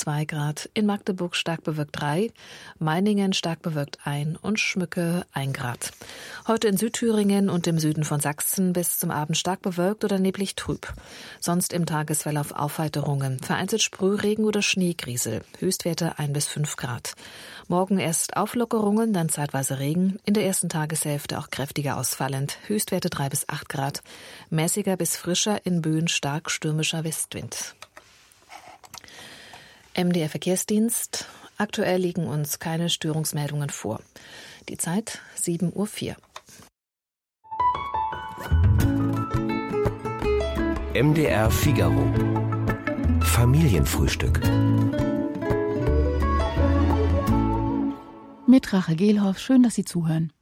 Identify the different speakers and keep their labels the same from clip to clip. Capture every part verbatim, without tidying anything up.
Speaker 1: zwei Grad, in Magdeburg stark bewölkt drei, Meiningen stark bewölkt ein und Schmücke ein Grad. Heute in Südthüringen und im Süden von Sachsen bis zum Abend stark bewölkt oder neblig trüb. Sonst im Tagesverlauf Aufheiterungen, vereinzelt Sprühregen oder Schneegriesel, Höchstwerte ein bis fünf Grad. Morgen erst Auflockerungen, dann zeitweise Regen, in der ersten Tageshälfte auch kräftiger ausfallend, Höchstwerte drei bis acht Grad, mäßiger bis frischer, in Böen stark stürmischer Westwind. M D R Verkehrsdienst. Aktuell liegen uns keine Störungsmeldungen vor. Die Zeit sieben Uhr vier.
Speaker 2: M D R Figaro. Familienfrühstück.
Speaker 3: Mit Rachel Gehlhoff, schön, dass Sie zuhören.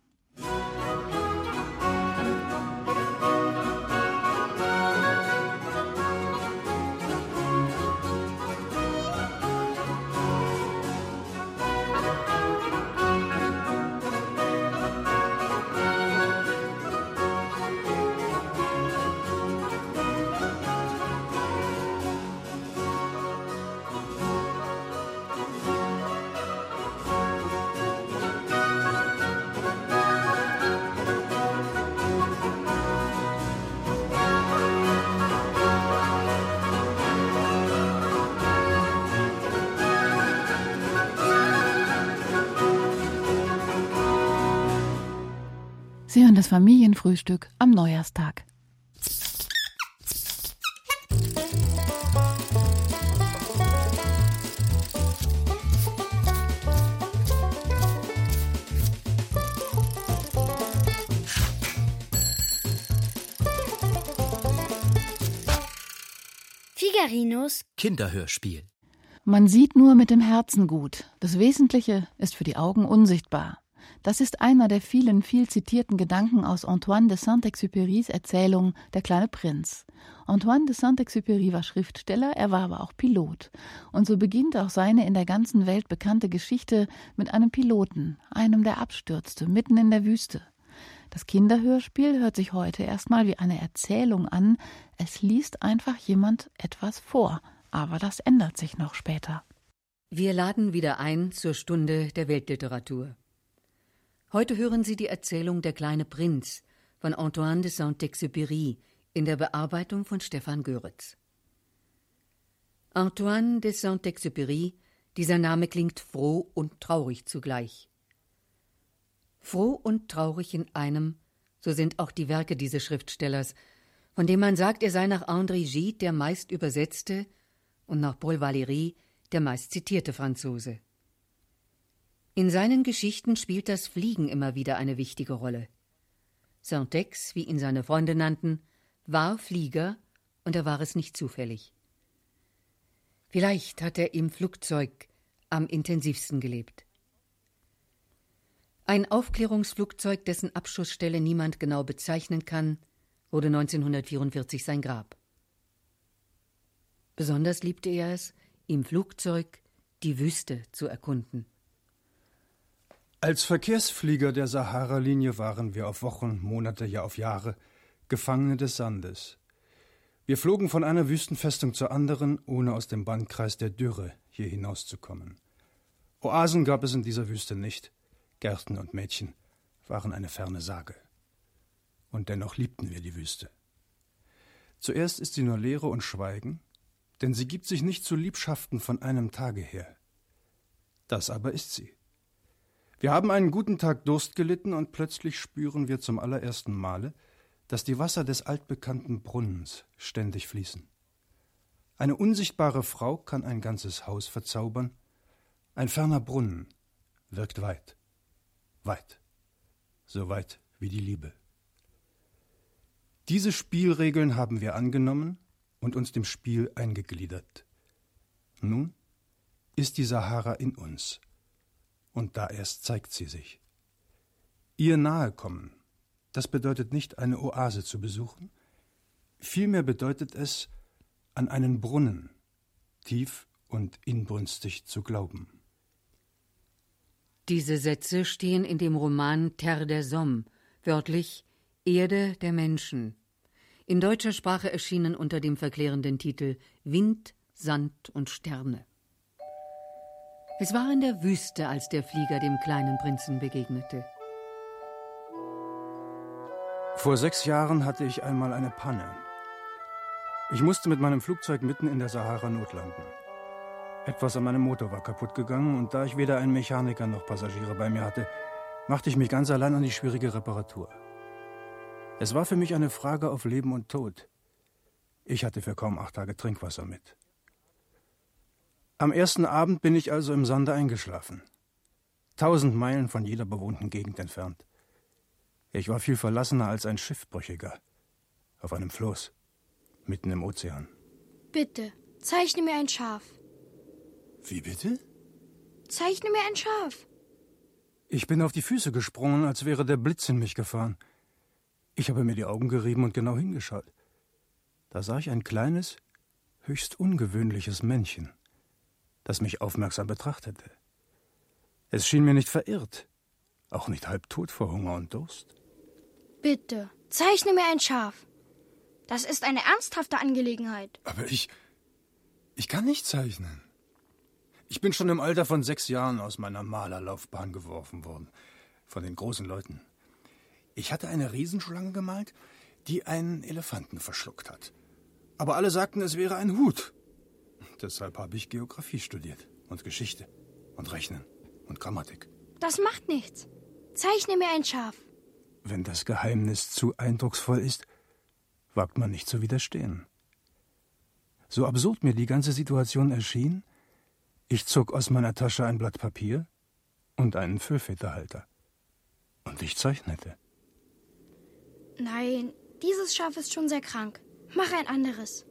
Speaker 3: Sie hören das Familienfrühstück am Neujahrstag.
Speaker 4: Figarinos
Speaker 5: Kinderhörspiel.
Speaker 3: Man sieht nur mit dem Herzen gut. Das Wesentliche ist für die Augen unsichtbar. Das ist einer der vielen viel zitierten Gedanken aus Antoine de Saint-Exupérys Erzählung Der kleine Prinz. Antoine de Saint-Exupéry war Schriftsteller, er war aber auch Pilot. Und so beginnt auch seine in der ganzen Welt bekannte Geschichte mit einem Piloten, einem, der abstürzte, mitten in der Wüste. Das Kinderhörspiel hört sich heute erstmal wie eine Erzählung an. Es liest einfach jemand etwas vor, aber das ändert sich noch später.
Speaker 6: Wir laden wieder ein zur Stunde der Weltliteratur. Heute hören Sie die Erzählung Der kleine Prinz von Antoine de Saint-Exupéry in der Bearbeitung von Stefan Göritz. Antoine de Saint-Exupéry, dieser Name klingt froh und traurig zugleich. Froh und traurig in einem, so sind auch die Werke dieses Schriftstellers, von dem man sagt, er sei nach André Gide der meist übersetzte und nach Paul Valéry der meist zitierte Franzose. In seinen Geschichten spielt das Fliegen immer wieder eine wichtige Rolle. Saint-Ex, wie ihn seine Freunde nannten, war Flieger, und er war es nicht zufällig. Vielleicht hat er im Flugzeug am intensivsten gelebt. Ein Aufklärungsflugzeug, dessen Abschussstelle niemand genau bezeichnen kann, wurde neunzehnhundertvierundvierzig sein Grab. Besonders liebte er es, im Flugzeug die Wüste zu erkunden.
Speaker 7: Als Verkehrsflieger der Sahara-Linie waren wir auf Wochen, Monate, ja auf Jahre Gefangene des Sandes. Wir flogen von einer Wüstenfestung zur anderen, ohne aus dem Bannkreis der Dürre hier hinauszukommen. Oasen gab es in dieser Wüste nicht. Gärten und Mädchen waren eine ferne Sage. Und dennoch liebten wir die Wüste. Zuerst ist sie nur Leere und Schweigen, denn sie gibt sich nicht zu Liebschaften von einem Tage her. Das aber ist sie. Wir haben einen guten Tag Durst gelitten und plötzlich spüren wir zum allerersten Male, dass die Wasser des altbekannten Brunnens ständig fließen. Eine unsichtbare Frau kann ein ganzes Haus verzaubern, ein ferner Brunnen wirkt weit, weit, so weit wie die Liebe. Diese Spielregeln haben wir angenommen und uns dem Spiel eingegliedert. Nun ist die Sahara in uns. Und da erst zeigt sie sich. Ihr Nahekommen, das bedeutet nicht, eine Oase zu besuchen. Vielmehr bedeutet es, an einen Brunnen, tief und inbrünstig zu glauben.
Speaker 6: Diese Sätze stehen in dem Roman Terre des Hommes, wörtlich Erde der Menschen. In deutscher Sprache erschienen unter dem verklärenden Titel Wind, Sand und Sterne. Es war in der Wüste, als der Flieger dem kleinen Prinzen begegnete.
Speaker 7: Vor sechs Jahren hatte ich einmal eine Panne. Ich musste mit meinem Flugzeug mitten in der Sahara notlanden. Etwas an meinem Motor war kaputt gegangen und da ich weder einen Mechaniker noch Passagiere bei mir hatte, machte ich mich ganz allein an die schwierige Reparatur. Es war für mich eine Frage auf Leben und Tod. Ich hatte für kaum acht Tage Trinkwasser mit. Am ersten Abend bin ich also im Sande eingeschlafen. Tausend Meilen von jeder bewohnten Gegend entfernt. Ich war viel verlassener als ein Schiffbrüchiger. Auf einem Floß, mitten im Ozean.
Speaker 4: Bitte, zeichne mir ein Schaf.
Speaker 7: Wie bitte?
Speaker 4: Zeichne mir ein Schaf.
Speaker 7: Ich bin auf die Füße gesprungen, als wäre der Blitz in mich gefahren. Ich habe mir die Augen gerieben und genau hingeschaut. Da sah ich ein kleines, höchst ungewöhnliches Männchen, das mich aufmerksam betrachtete. Es schien mir nicht verirrt, auch nicht halbtot vor Hunger und Durst.
Speaker 4: Bitte, zeichne mir ein Schaf. Das ist eine ernsthafte Angelegenheit.
Speaker 7: Aber ich... ich kann nicht zeichnen. Ich bin schon im Alter von sechs Jahren aus meiner Malerlaufbahn geworfen worden. Von den großen Leuten. Ich hatte eine Riesenschlange gemalt, die einen Elefanten verschluckt hat. Aber alle sagten, es wäre ein Hut. Deshalb habe ich Geographie studiert und Geschichte und Rechnen und Grammatik.
Speaker 4: Das macht nichts. Zeichne mir ein Schaf.
Speaker 7: Wenn das Geheimnis zu eindrucksvoll ist, wagt man nicht zu widerstehen. So absurd mir die ganze Situation erschien, ich zog aus meiner Tasche ein Blatt Papier und einen Füllfederhalter. Und ich zeichnete.
Speaker 4: Nein, dieses Schaf ist schon sehr krank. Mach ein anderes.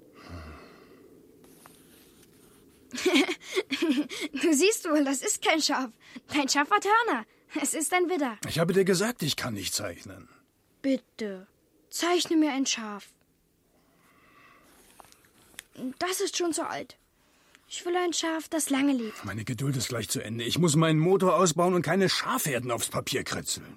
Speaker 4: Du siehst wohl, das ist kein Schaf. Dein Schaf hat Hörner. Es ist ein Widder.
Speaker 7: Ich habe dir gesagt, ich kann nicht zeichnen.
Speaker 4: Bitte, zeichne mir ein Schaf. Das ist schon zu alt. Ich will ein Schaf, das lange lebt.
Speaker 7: Meine Geduld ist gleich zu Ende. Ich muss meinen Motor ausbauen und keine Schafherden aufs Papier kritzeln.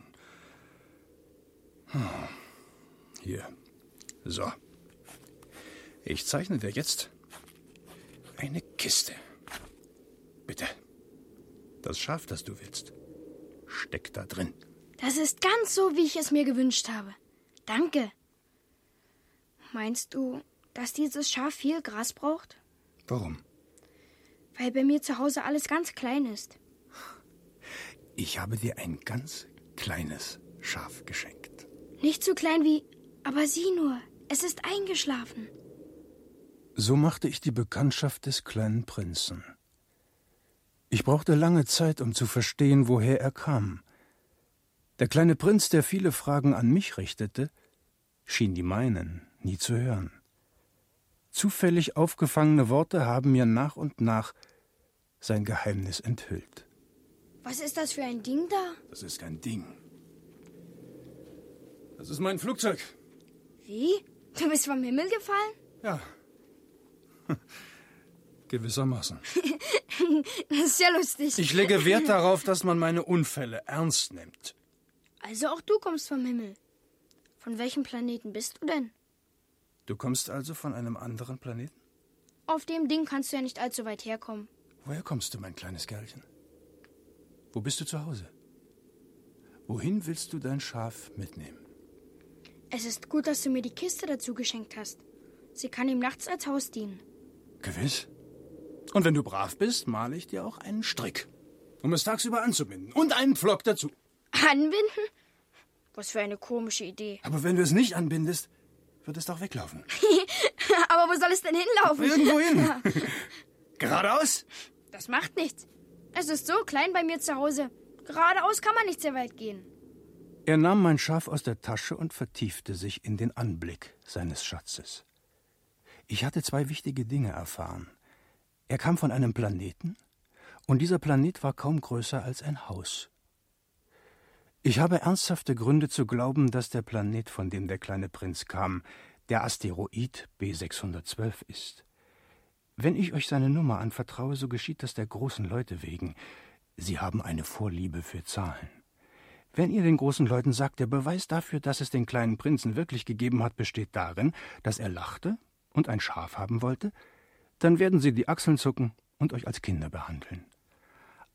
Speaker 7: Hier. So. Ich zeichne dir jetzt eine Kiste. Bitte. Das Schaf, das du willst, steckt da drin.
Speaker 4: Das ist ganz so, wie ich es mir gewünscht habe. Danke. Meinst du, dass dieses Schaf viel Gras braucht?
Speaker 7: Warum?
Speaker 4: Weil bei mir zu Hause alles ganz klein ist.
Speaker 7: Ich habe dir ein ganz kleines Schaf geschenkt.
Speaker 4: Nicht so klein wie... Aber sieh nur, es ist eingeschlafen.
Speaker 7: So machte ich die Bekanntschaft des kleinen Prinzen. Ich brauchte lange Zeit, um zu verstehen, woher er kam. Der kleine Prinz, der viele Fragen an mich richtete, schien die meinen nie zu hören. Zufällig aufgefangene Worte haben mir nach und nach sein Geheimnis enthüllt.
Speaker 4: Was ist das für ein Ding da?
Speaker 7: Das ist kein Ding. Das ist mein Flugzeug.
Speaker 4: Wie? Du bist vom Himmel gefallen?
Speaker 7: Ja. Gewissermaßen.
Speaker 4: Das ist ja lustig.
Speaker 7: Ich lege Wert darauf, dass man meine Unfälle ernst nimmt.
Speaker 4: Also auch du kommst vom Himmel. Von welchem Planeten bist du denn?
Speaker 7: Du kommst also von einem anderen Planeten?
Speaker 4: Auf dem Ding kannst du ja nicht allzu weit herkommen.
Speaker 7: Woher kommst du, mein kleines Kerlchen? Wo bist du zu Hause? Wohin willst du dein Schaf mitnehmen?
Speaker 4: Es ist gut, dass du mir die Kiste dazu geschenkt hast. Sie kann ihm nachts als Haus dienen.
Speaker 7: Gewiss. Und wenn du brav bist, male ich dir auch einen Strick, um es tagsüber anzubinden. Und einen Pflock dazu.
Speaker 4: Anbinden? Was für eine komische Idee.
Speaker 7: Aber wenn du es nicht anbindest, wird es doch weglaufen.
Speaker 4: Aber wo soll es denn hinlaufen?
Speaker 7: Irgendwo hin. Geradeaus?
Speaker 4: Das macht nichts. Es ist so klein bei mir zu Hause. Geradeaus kann man nicht sehr weit gehen.
Speaker 7: Er nahm mein Schaf aus der Tasche und vertiefte sich in den Anblick seines Schatzes. Ich hatte zwei wichtige Dinge erfahren. Er kam von einem Planeten, und dieser Planet war kaum größer als ein Haus. Ich habe ernsthafte Gründe zu glauben, dass der Planet, von dem der kleine Prinz kam, der Asteroid B sechshundertzwölf ist. Wenn ich euch seine Nummer anvertraue, so geschieht das der großen Leute wegen. Sie haben eine Vorliebe für Zahlen. Wenn ihr den großen Leuten sagt, der Beweis dafür, dass es den kleinen Prinzen wirklich gegeben hat, besteht darin, dass er lachte und ein Schaf haben wollte, dann werden sie die Achseln zucken und euch als Kinder behandeln.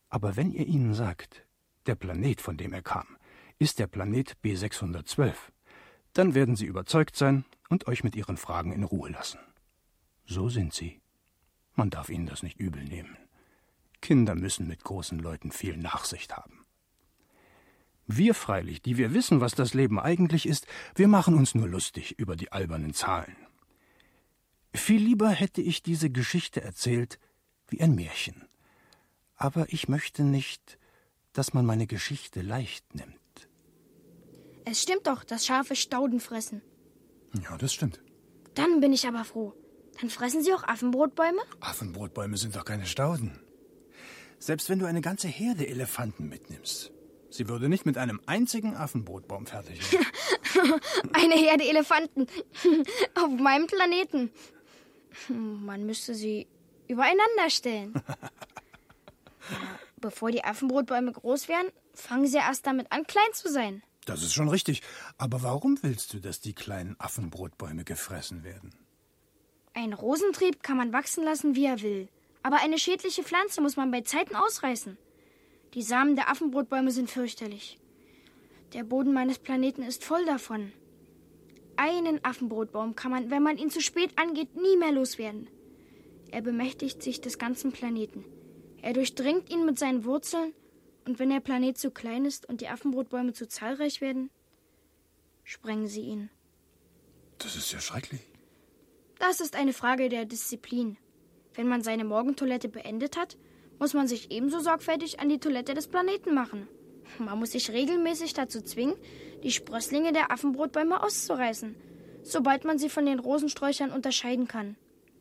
Speaker 7: Aber wenn ihr ihnen sagt, der Planet, von dem er kam, ist der Planet B sechshundertzwölf, dann werden sie überzeugt sein und euch mit ihren Fragen in Ruhe lassen. So sind sie. Man darf ihnen das nicht übel nehmen. Kinder müssen mit großen Leuten viel Nachsicht haben. Wir freilich, die wir wissen, was das Leben eigentlich ist, wir machen uns nur lustig über die albernen Zahlen. Viel lieber hätte ich diese Geschichte erzählt wie ein Märchen. Aber ich möchte nicht, dass man meine Geschichte leicht nimmt.
Speaker 4: Es stimmt doch, dass Schafe Stauden fressen.
Speaker 7: Ja, das stimmt.
Speaker 4: Dann bin ich aber froh. Dann fressen sie auch Affenbrotbäume?
Speaker 7: Affenbrotbäume sind doch keine Stauden. Selbst wenn du eine ganze Herde Elefanten mitnimmst, sie würde nicht mit einem einzigen Affenbrotbaum fertig werden.
Speaker 4: Eine Herde Elefanten auf meinem Planeten. Man müsste sie übereinander stellen. Ja, bevor die Affenbrotbäume groß werden, fangen sie erst damit an, klein zu sein.
Speaker 7: Das ist schon richtig. Aber warum willst du, dass die kleinen Affenbrotbäume gefressen werden?
Speaker 4: Ein Rosentrieb kann man wachsen lassen, wie er will. Aber eine schädliche Pflanze muss man bei Zeiten ausreißen. Die Samen der Affenbrotbäume sind fürchterlich. Der Boden meines Planeten ist voll davon. Einen Affenbrotbaum kann man, wenn man ihn zu spät angeht, nie mehr loswerden. Er bemächtigt sich des ganzen Planeten. Er durchdringt ihn mit seinen Wurzeln, und wenn der Planet zu klein ist und die Affenbrotbäume zu zahlreich werden, sprengen sie ihn.
Speaker 7: Das ist ja schrecklich.
Speaker 4: Das ist eine Frage der Disziplin. Wenn man seine Morgentoilette beendet hat, muss man sich ebenso sorgfältig an die Toilette des Planeten machen. Man muss sich regelmäßig dazu zwingen, die Sprösslinge der Affenbrotbäume auszureißen, sobald man sie von den Rosensträuchern unterscheiden kann.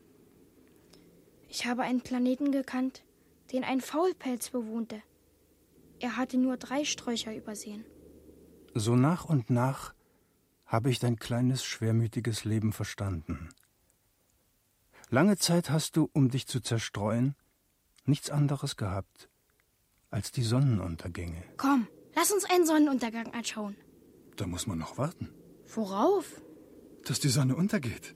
Speaker 4: Ich habe einen Planeten gekannt, den ein Faulpelz bewohnte. Er hatte nur drei Sträucher übersehen.
Speaker 7: So nach und nach habe ich dein kleines, schwermütiges Leben verstanden. Lange Zeit hast du, um dich zu zerstreuen, nichts anderes gehabt als die Sonnenuntergänge.
Speaker 4: Komm, lass uns einen Sonnenuntergang anschauen.
Speaker 7: Da muss man noch warten.
Speaker 4: Worauf?
Speaker 7: Dass die Sonne untergeht.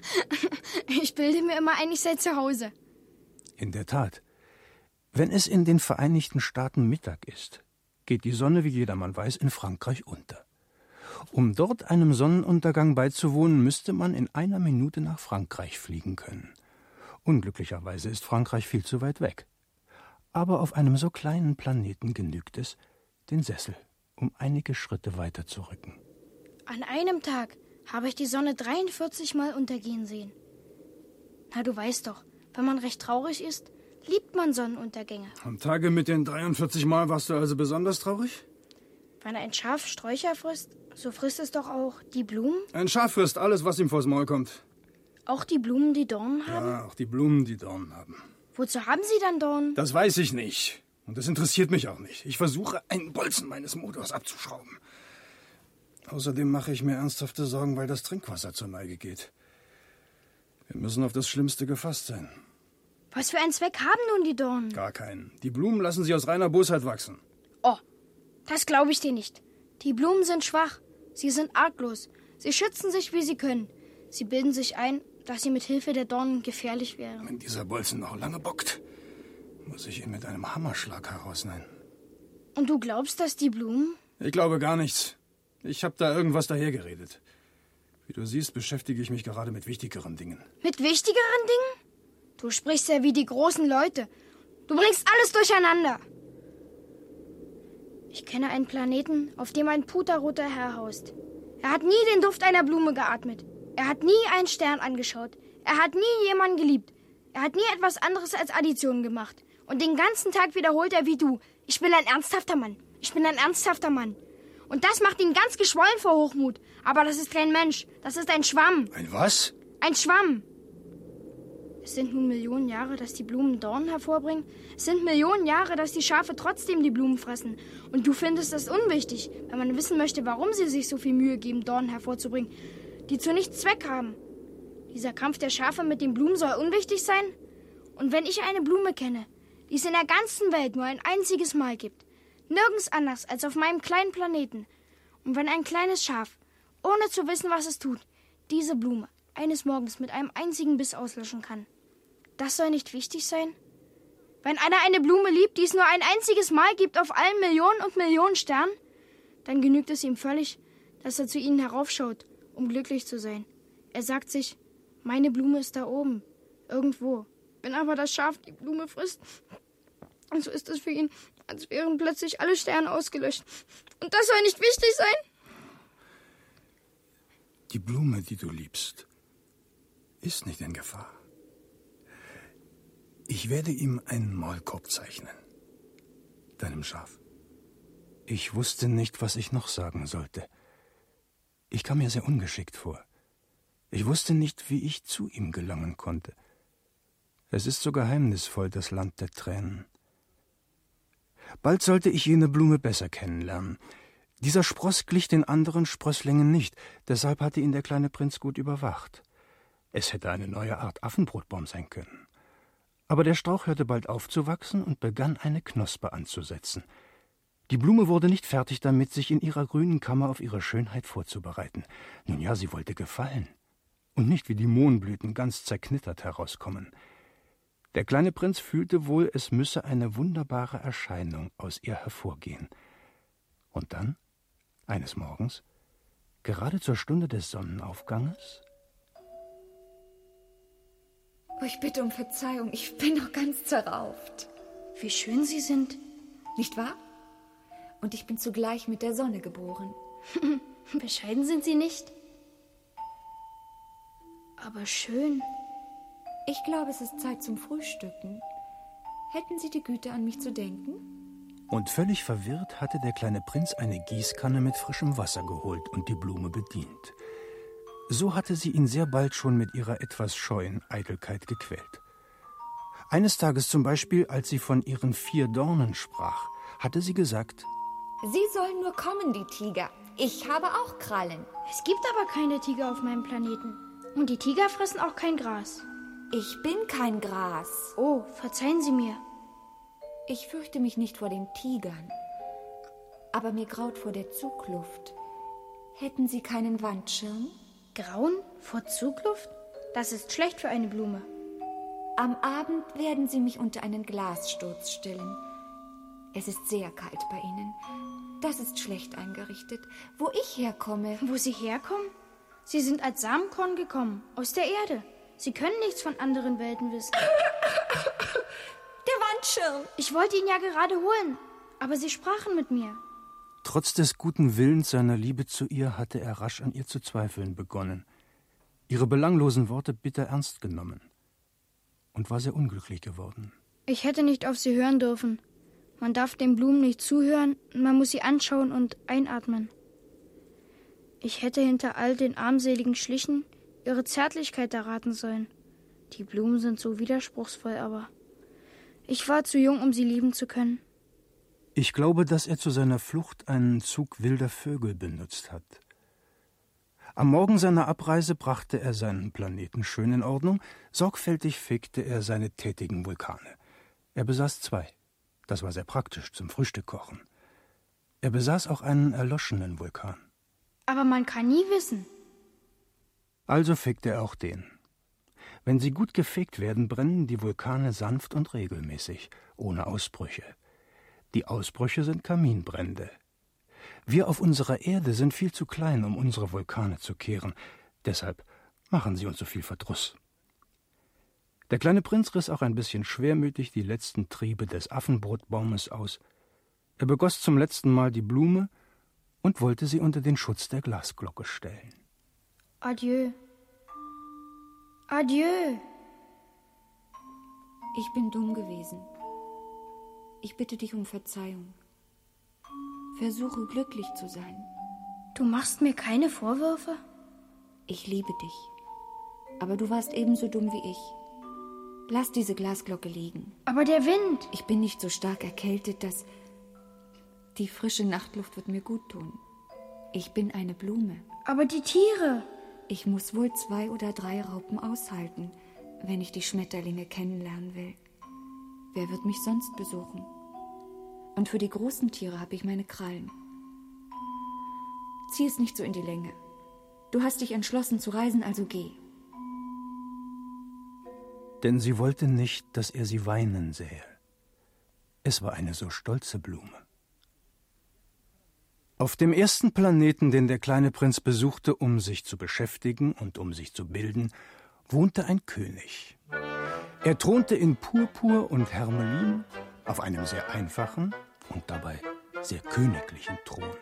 Speaker 4: Ich bilde mir immer ein, ich sei zu Hause.
Speaker 7: In der Tat. Wenn es in den Vereinigten Staaten Mittag ist, geht die Sonne, wie jedermann weiß, in Frankreich unter. Um dort einem Sonnenuntergang beizuwohnen, müsste man in einer Minute nach Frankreich fliegen können. Unglücklicherweise ist Frankreich viel zu weit weg. Aber auf einem so kleinen Planeten genügt es, den Sessel um einige Schritte weiter zu rücken.
Speaker 4: An einem Tag habe ich die Sonne dreiundvierzig Mal untergehen sehen. Na, du weißt doch, wenn man recht traurig ist, liebt man Sonnenuntergänge.
Speaker 7: Am Tage mit den dreiundvierzig Mal warst du also besonders traurig?
Speaker 4: Wenn ein Schaf Sträucher frisst, so frisst es doch auch die Blumen?
Speaker 7: Ein Schaf frisst alles, was ihm vors Maul kommt.
Speaker 4: Auch die Blumen, die Dornen haben?
Speaker 7: Ja, auch die Blumen, die Dornen haben.
Speaker 4: Wozu haben sie dann Dornen?
Speaker 7: Das weiß ich nicht. Und das interessiert mich auch nicht. Ich versuche, einen Bolzen meines Motors abzuschrauben. Außerdem mache ich mir ernsthafte Sorgen, weil das Trinkwasser zur Neige geht. Wir müssen auf das Schlimmste gefasst sein.
Speaker 4: Was für einen Zweck haben nun die Dornen?
Speaker 7: Gar keinen. Die Blumen lassen sie aus reiner Bosheit wachsen.
Speaker 4: Oh, das glaube ich dir nicht. Die Blumen sind schwach. Sie sind arglos. Sie schützen sich, wie sie können. Sie bilden sich ein, dass sie mit Hilfe der Dornen gefährlich wären.
Speaker 7: Wenn dieser Bolzen noch lange bockt, muss ich ihn mit einem Hammerschlag herausnehmen.
Speaker 4: Und du glaubst, dass die Blumen...
Speaker 7: Ich glaube gar nichts. Ich habe da irgendwas dahergeredet. Wie du siehst, beschäftige ich mich gerade mit wichtigeren Dingen.
Speaker 4: Mit wichtigeren Dingen? Du sprichst ja wie die großen Leute. Du bringst alles durcheinander. Ich kenne einen Planeten, auf dem ein puterroter Herr haust. Er hat nie den Duft einer Blume geatmet. Er hat nie einen Stern angeschaut. Er hat nie jemanden geliebt. Er hat nie etwas anderes als Additionen gemacht. Und den ganzen Tag wiederholt er wie du: Ich bin ein ernsthafter Mann. Ich bin ein ernsthafter Mann. Und das macht ihn ganz geschwollen vor Hochmut. Aber das ist kein Mensch. Das ist ein Schwamm.
Speaker 7: Ein was?
Speaker 4: Ein Schwamm. Es sind nun Millionen Jahre, dass die Blumen Dornen hervorbringen. Es sind Millionen Jahre, dass die Schafe trotzdem die Blumen fressen. Und du findest das unwichtig, wenn man wissen möchte, warum sie sich so viel Mühe geben, Dornen hervorzubringen, die zu nichts Zweck haben. Dieser Kampf der Schafe mit den Blumen soll unwichtig sein? Und wenn ich eine Blume kenne, die es in der ganzen Welt nur ein einziges Mal gibt, nirgends anders als auf meinem kleinen Planeten, und wenn ein kleines Schaf, ohne zu wissen, was es tut, diese Blume eines Morgens mit einem einzigen Biss auslöschen kann, das soll nicht wichtig sein? Wenn einer eine Blume liebt, die es nur ein einziges Mal gibt auf allen Millionen und Millionen Sternen, dann genügt es ihm völlig, dass er zu ihnen heraufschaut, um glücklich zu sein. Er sagt sich, meine Blume ist da oben, irgendwo. Wenn aber das Schaf die Blume frisst, so ist es für ihn, als wären plötzlich alle Sterne ausgelöscht. Und das soll nicht wichtig sein?
Speaker 7: Die Blume, die du liebst, ist nicht in Gefahr. Ich werde ihm einen Maulkorb zeichnen, deinem Schaf. Ich wusste nicht, was ich noch sagen sollte. Ich kam mir sehr ungeschickt vor. Ich wusste nicht, wie ich zu ihm gelangen konnte. Es ist so geheimnisvoll, das Land der Tränen. Bald sollte ich jene Blume besser kennenlernen. Dieser Spross glich den anderen Sprösslingen nicht, deshalb hatte ihn der kleine Prinz gut überwacht. Es hätte eine neue Art Affenbrotbaum sein können. Aber der Strauch hörte bald auf zu wachsen und begann eine Knospe anzusetzen. Die Blume wurde nicht fertig damit, sich in ihrer grünen Kammer auf ihre Schönheit vorzubereiten. Nun ja, sie wollte gefallen und nicht wie die Mohnblüten ganz zerknittert herauskommen. Der kleine Prinz fühlte wohl, es müsse eine wunderbare Erscheinung aus ihr hervorgehen. Und dann, eines Morgens, gerade zur Stunde des Sonnenaufganges...
Speaker 5: Oh, ich bitte um Verzeihung, ich bin noch ganz zerrauft.
Speaker 4: Wie schön Sie sind.
Speaker 5: Nicht wahr? Und ich bin zugleich mit der Sonne geboren.
Speaker 4: Bescheiden sind Sie nicht. Aber schön.
Speaker 5: Ich glaube, es ist Zeit zum Frühstücken. Hätten Sie die Güte, an mich zu denken?
Speaker 7: Und völlig verwirrt hatte der kleine Prinz eine Gießkanne mit frischem Wasser geholt und die Blume bedient. So hatte sie ihn sehr bald schon mit ihrer etwas scheuen Eitelkeit gequält. Eines Tages zum Beispiel, als sie von ihren vier Dornen sprach, hatte sie gesagt:
Speaker 5: Sie sollen nur kommen, die Tiger. Ich habe auch Krallen.
Speaker 4: Es gibt aber keine Tiger auf meinem Planeten. Und die Tiger fressen auch kein Gras.
Speaker 5: Ich bin kein Gras.
Speaker 4: Oh, verzeihen Sie mir.
Speaker 5: Ich fürchte mich nicht vor den Tigern. Aber mir graut vor der Zugluft. Hätten Sie keinen Wandschirm?
Speaker 4: Grauen vor Zugluft? Das ist schlecht für eine Blume.
Speaker 5: Am Abend werden Sie mich unter einen Glassturz stellen. Es ist sehr kalt bei Ihnen. Das ist schlecht eingerichtet. Wo ich herkomme...
Speaker 4: Wo Sie herkommen? Sie sind als Samenkorn gekommen, aus der Erde. Sie können nichts von anderen Welten wissen.
Speaker 5: Der Wandschirm!
Speaker 4: Ich wollte ihn ja gerade holen, aber Sie sprachen mit mir.
Speaker 7: Trotz des guten Willens seiner Liebe zu ihr hatte er rasch an ihr zu zweifeln begonnen, ihre belanglosen Worte bitter ernst genommen und war sehr unglücklich geworden.
Speaker 4: Ich hätte nicht auf sie hören dürfen. Man darf den Blumen nicht zuhören, man muss sie anschauen und einatmen. Ich hätte hinter all den armseligen Schlichen ihre Zärtlichkeit erraten sollen. Die Blumen sind so widerspruchsvoll, aber ich war zu jung, um sie lieben zu können.
Speaker 7: Ich glaube, dass er zu seiner Flucht einen Zug wilder Vögel benutzt hat. Am Morgen seiner Abreise brachte er seinen Planeten schön in Ordnung, sorgfältig fegte er seine tätigen Vulkane. Er besaß zwei. Das war sehr praktisch zum Frühstückkochen. Er besaß auch einen erloschenen Vulkan.
Speaker 4: Aber man kann nie wissen.
Speaker 7: Also fegte er auch den. Wenn sie gut gefegt werden, brennen die Vulkane sanft und regelmäßig, ohne Ausbrüche. Die Ausbrüche sind Kaminbrände. Wir auf unserer Erde sind viel zu klein, um unsere Vulkane zu kehren. Deshalb machen sie uns so viel Verdruss. Der kleine Prinz riss auch ein bisschen schwermütig die letzten Triebe des Affenbrotbaumes aus. Er begoss zum letzten Mal die Blume und wollte sie unter den Schutz der Glasglocke stellen.
Speaker 4: Adieu. Adieu.
Speaker 5: Ich bin dumm gewesen. Ich bitte dich um Verzeihung. Versuche glücklich zu sein.
Speaker 4: Du machst mir keine Vorwürfe?
Speaker 5: Ich liebe dich. Aber du warst ebenso dumm wie ich. Lass diese Glasglocke liegen.
Speaker 4: Aber der Wind.
Speaker 5: Ich bin nicht so stark erkältet, dass... Die frische Nachtluft wird mir gut tun. Ich bin eine Blume.
Speaker 4: Aber die Tiere.
Speaker 5: Ich muss wohl zwei oder drei Raupen aushalten, wenn ich die Schmetterlinge kennenlernen will. Wer wird mich sonst besuchen? Und für die großen Tiere habe ich meine Krallen. Zieh es nicht so in die Länge. Du hast dich entschlossen zu reisen, also geh.
Speaker 7: Denn sie wollte nicht, dass er sie weinen sähe. Es war eine so stolze Blume. Auf dem ersten Planeten, den der kleine Prinz besuchte, um sich zu beschäftigen und um sich zu bilden, wohnte ein König. Er thronte in Purpur und Hermelin auf einem sehr einfachen und dabei sehr königlichen Thron.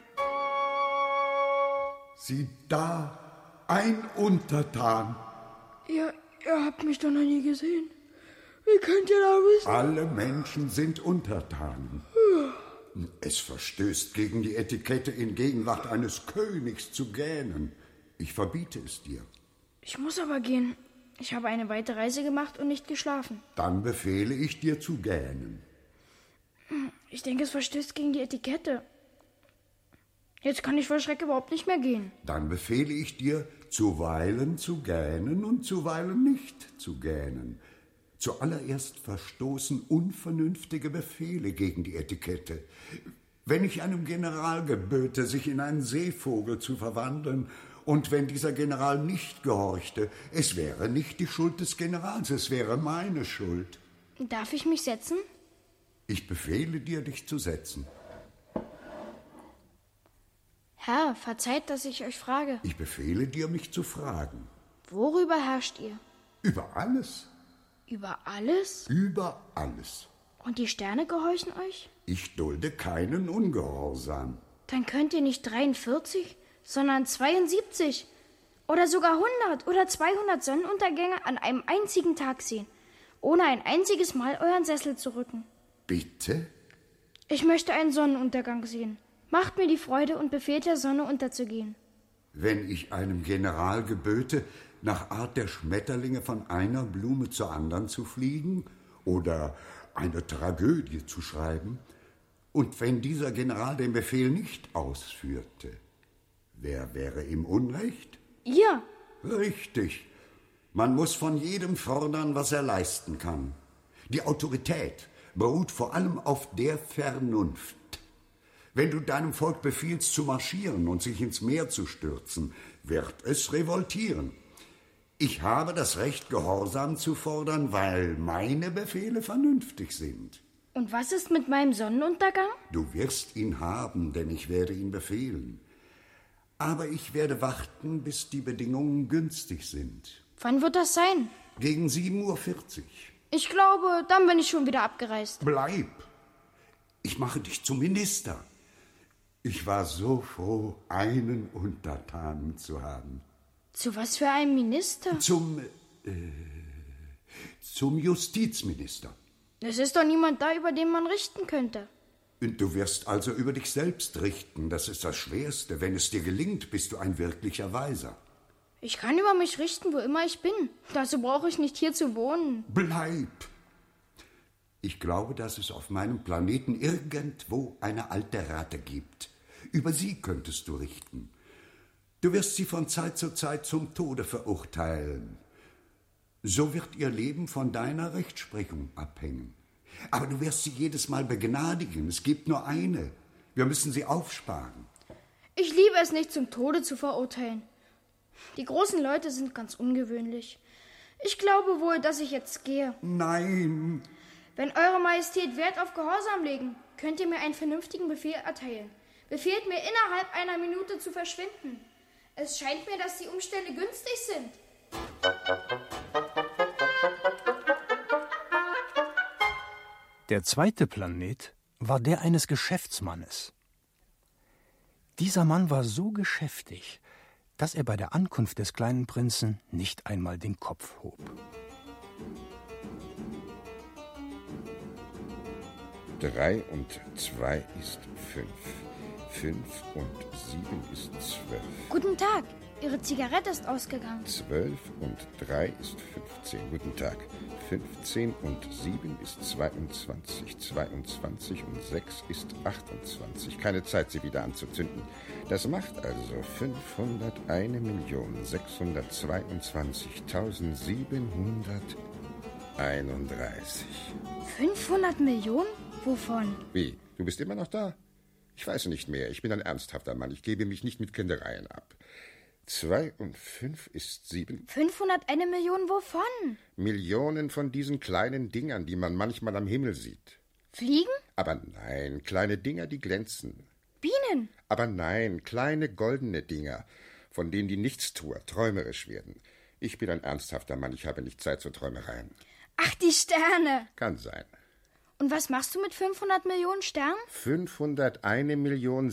Speaker 8: Sieh da, ein Untertan.
Speaker 4: Ihr, ihr habt mich doch noch nie gesehen. Wie könnt ihr da wissen?
Speaker 8: Alle Menschen sind Untertanen. Es verstößt gegen die Etikette, in Gegenwart eines Königs zu gähnen. Ich verbiete es dir.
Speaker 4: Ich muss aber gehen. Ich habe eine weite Reise gemacht und nicht geschlafen.
Speaker 8: Dann befehle ich dir zu gähnen.
Speaker 4: Ich denke, es verstößt gegen die Etikette. Jetzt kann ich vor Schreck überhaupt nicht mehr gehen.
Speaker 8: Dann befehle ich dir, zuweilen zu gähnen und zuweilen nicht zu gähnen. Zuallererst verstoßen unvernünftige Befehle gegen die Etikette. Wenn ich einem General geböte, sich in einen Seevogel zu verwandeln, und wenn dieser General nicht gehorchte, es wäre nicht die Schuld des Generals, es wäre meine Schuld.
Speaker 4: Darf ich mich setzen?
Speaker 8: Ich befehle dir, dich zu setzen.
Speaker 4: Herr, verzeiht, dass ich euch frage.
Speaker 8: Ich befehle dir, mich zu fragen.
Speaker 4: Worüber herrscht ihr?
Speaker 8: Über alles.
Speaker 4: Über alles?
Speaker 8: Über alles.
Speaker 4: Und die Sterne gehorchen euch?
Speaker 8: Ich dulde keinen Ungehorsam.
Speaker 4: Dann könnt ihr nicht dreiundvierzig, sondern zweiundsiebzig oder sogar hundert oder zweihundert Sonnenuntergänge an einem einzigen Tag sehen, ohne ein einziges Mal euren Sessel zu rücken.
Speaker 8: Bitte?
Speaker 4: Ich möchte einen Sonnenuntergang sehen. Macht mir die Freude und befehlt der Sonne unterzugehen.
Speaker 8: Wenn ich einem General geböte, nach Art der Schmetterlinge von einer Blume zur anderen zu fliegen oder eine Tragödie zu schreiben, und wenn dieser General den Befehl nicht ausführte, wer wäre im Unrecht?
Speaker 4: Ihr.
Speaker 8: Richtig. Man muss von jedem fordern, was er leisten kann. Die Autorität beruht vor allem auf der Vernunft. Wenn du deinem Volk befiehlst, zu marschieren und sich ins Meer zu stürzen, wird es revoltieren. Ich habe das Recht, Gehorsam zu fordern, weil meine Befehle vernünftig sind.
Speaker 4: Und was ist mit meinem Sonnenuntergang?
Speaker 8: Du wirst ihn haben, denn ich werde ihn befehlen. Aber ich werde warten, bis die Bedingungen günstig sind.
Speaker 4: Wann wird das sein?
Speaker 8: Gegen sieben Uhr vierzig.
Speaker 4: Ich glaube, dann bin ich schon wieder abgereist.
Speaker 8: Bleib. Ich mache dich zum Minister. Ich war so froh, einen Untertanen zu haben.
Speaker 4: Zu was für einem Minister?
Speaker 8: Zum, äh, zum Justizminister.
Speaker 4: Es ist doch niemand da, über den man richten könnte.
Speaker 8: Und du wirst also über dich selbst richten. Das ist das Schwerste. Wenn es dir gelingt, bist du ein wirklicher Weiser.
Speaker 4: Ich kann über mich richten, wo immer ich bin. Dazu brauche ich nicht hier zu wohnen.
Speaker 8: Bleib. Ich glaube, dass es auf meinem Planeten irgendwo eine alte Ratte gibt. Über sie könntest du richten. Du wirst sie von Zeit zu Zeit zum Tode verurteilen. So wird ihr Leben von deiner Rechtsprechung abhängen. Aber du wirst sie jedes Mal begnadigen. Es gibt nur eine. Wir müssen sie aufsparen.
Speaker 4: Ich liebe es nicht, zum Tode zu verurteilen. Die großen Leute sind ganz ungewöhnlich. Ich glaube wohl, dass ich jetzt gehe.
Speaker 8: Nein.
Speaker 4: Wenn Eure Majestät Wert auf Gehorsam legen, könnt ihr mir einen vernünftigen Befehl erteilen. Befehlt mir, innerhalb einer Minute zu verschwinden. Es scheint mir, dass die Umstände günstig sind.
Speaker 7: Der zweite Planet war der eines Geschäftsmannes. Dieser Mann war so geschäftig, dass er bei der Ankunft des kleinen Prinzen nicht einmal den Kopf hob.
Speaker 9: Drei und zwei ist fünf. Fünf und sieben ist zwölf.
Speaker 4: Guten Tag. Ihre Zigarette ist ausgegangen.
Speaker 9: Zwölf und drei ist fünfzehn. Guten Tag. Fünfzehn und sieben ist zweiundzwanzig. Zweiundzwanzig und sechs ist achtundzwanzig. Keine Zeit, sie wieder anzuzünden. Das macht also fünfhunderteine Million sechshundertzweiundzwanzigtausendsiebenhunderteinunddreißig.
Speaker 4: fünfhundert Millionen? Wovon?
Speaker 9: Wie? Du bist immer noch da? Ich weiß nicht mehr. Ich bin ein ernsthafter Mann. Ich gebe mich nicht mit Kindereien ab. Zwei und fünf ist sieben.
Speaker 4: fünfhunderteine Million wovon?
Speaker 9: Millionen von diesen kleinen Dingern, die man manchmal am Himmel sieht.
Speaker 4: Fliegen?
Speaker 9: Aber nein, kleine Dinger, die glänzen.
Speaker 4: Bienen?
Speaker 9: Aber nein, kleine goldene Dinger, von denen die Nichtstuer träumerisch werden. Ich bin ein ernsthafter Mann, ich habe nicht Zeit zu Träumereien.
Speaker 4: Ach, die Sterne.
Speaker 9: Kann sein.
Speaker 4: Und was machst du mit fünfhundert Millionen Sternen?
Speaker 9: fünfhunderteine Million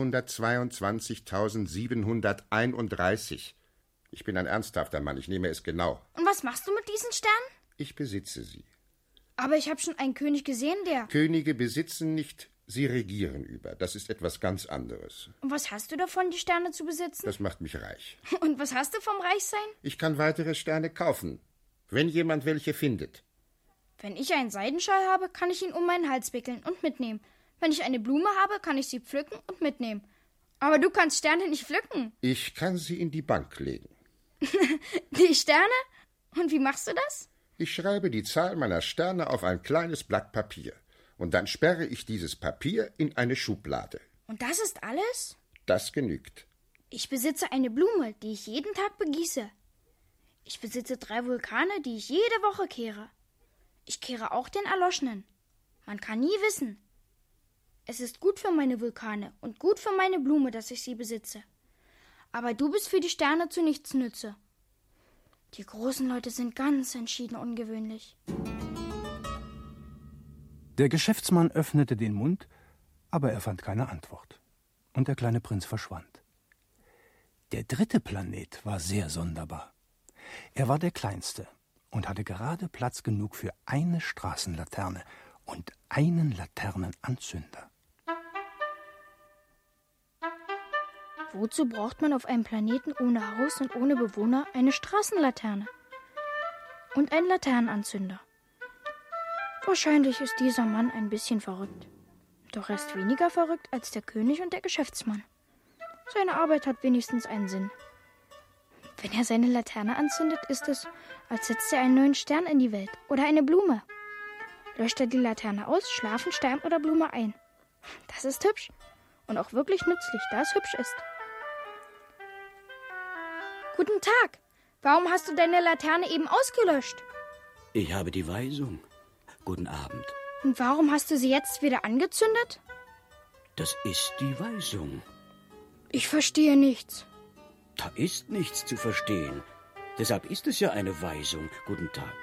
Speaker 9: sechshundertzweiundzwanzigtausendsiebenhunderteinunddreißig. Ich bin ein ernsthafter Mann, ich nehme es genau.
Speaker 4: Und was machst du mit diesen Sternen?
Speaker 9: Ich besitze sie.
Speaker 4: Aber ich habe schon einen König gesehen, der...
Speaker 9: Könige besitzen nicht, sie regieren über. Das ist etwas ganz anderes.
Speaker 4: Und was hast du davon, die Sterne zu besitzen?
Speaker 9: Das macht mich reich.
Speaker 4: Und was hast du vom Reichsein?
Speaker 9: Ich kann weitere Sterne kaufen, wenn jemand welche findet.
Speaker 4: Wenn ich einen Seidenschal habe, kann ich ihn um meinen Hals wickeln und mitnehmen. Wenn ich eine Blume habe, kann ich sie pflücken und mitnehmen. Aber du kannst Sterne nicht pflücken.
Speaker 9: Ich kann sie in die Bank legen.
Speaker 4: Die Sterne? Und wie machst du das?
Speaker 9: Ich schreibe die Zahl meiner Sterne auf ein kleines Blatt Papier. Und dann sperre ich dieses Papier in eine Schublade.
Speaker 4: Und das ist alles?
Speaker 9: Das genügt.
Speaker 4: Ich besitze eine Blume, die ich jeden Tag begieße. Ich besitze drei Vulkane, die ich jede Woche kehre. Ich kehre auch den Erloschenen. Man kann nie wissen. Es ist gut für meine Vulkane und gut für meine Blume, dass ich sie besitze. Aber du bist für die Sterne zu nichts nütze. Die großen Leute sind ganz entschieden ungewöhnlich.
Speaker 7: Der Geschäftsmann öffnete den Mund, aber er fand keine Antwort. Und der kleine Prinz verschwand. Der dritte Planet war sehr sonderbar. Er war der kleinste und hatte gerade Platz genug für eine Straßenlaterne und einen Laternenanzünder.
Speaker 4: Wozu braucht man auf einem Planeten ohne Haus und ohne Bewohner eine Straßenlaterne? Und einen Laternenanzünder? Wahrscheinlich ist dieser Mann ein bisschen verrückt. Doch er ist weniger verrückt als der König und der Geschäftsmann. Seine Arbeit hat wenigstens einen Sinn. Wenn er seine Laterne anzündet, ist es, als setzt er einen neuen Stern in die Welt oder eine Blume. Löscht er die Laterne aus, schlafen Stern oder Blume ein. Das ist hübsch und auch wirklich nützlich, da es hübsch ist. Guten Tag. Warum hast du deine Laterne eben ausgelöscht?
Speaker 10: Ich habe die Weisung. Guten Abend.
Speaker 4: Und warum hast du sie jetzt wieder angezündet?
Speaker 10: Das ist die Weisung.
Speaker 4: Ich verstehe nichts.
Speaker 10: Da ist nichts zu verstehen. Deshalb ist es ja eine Weisung. Guten Tag.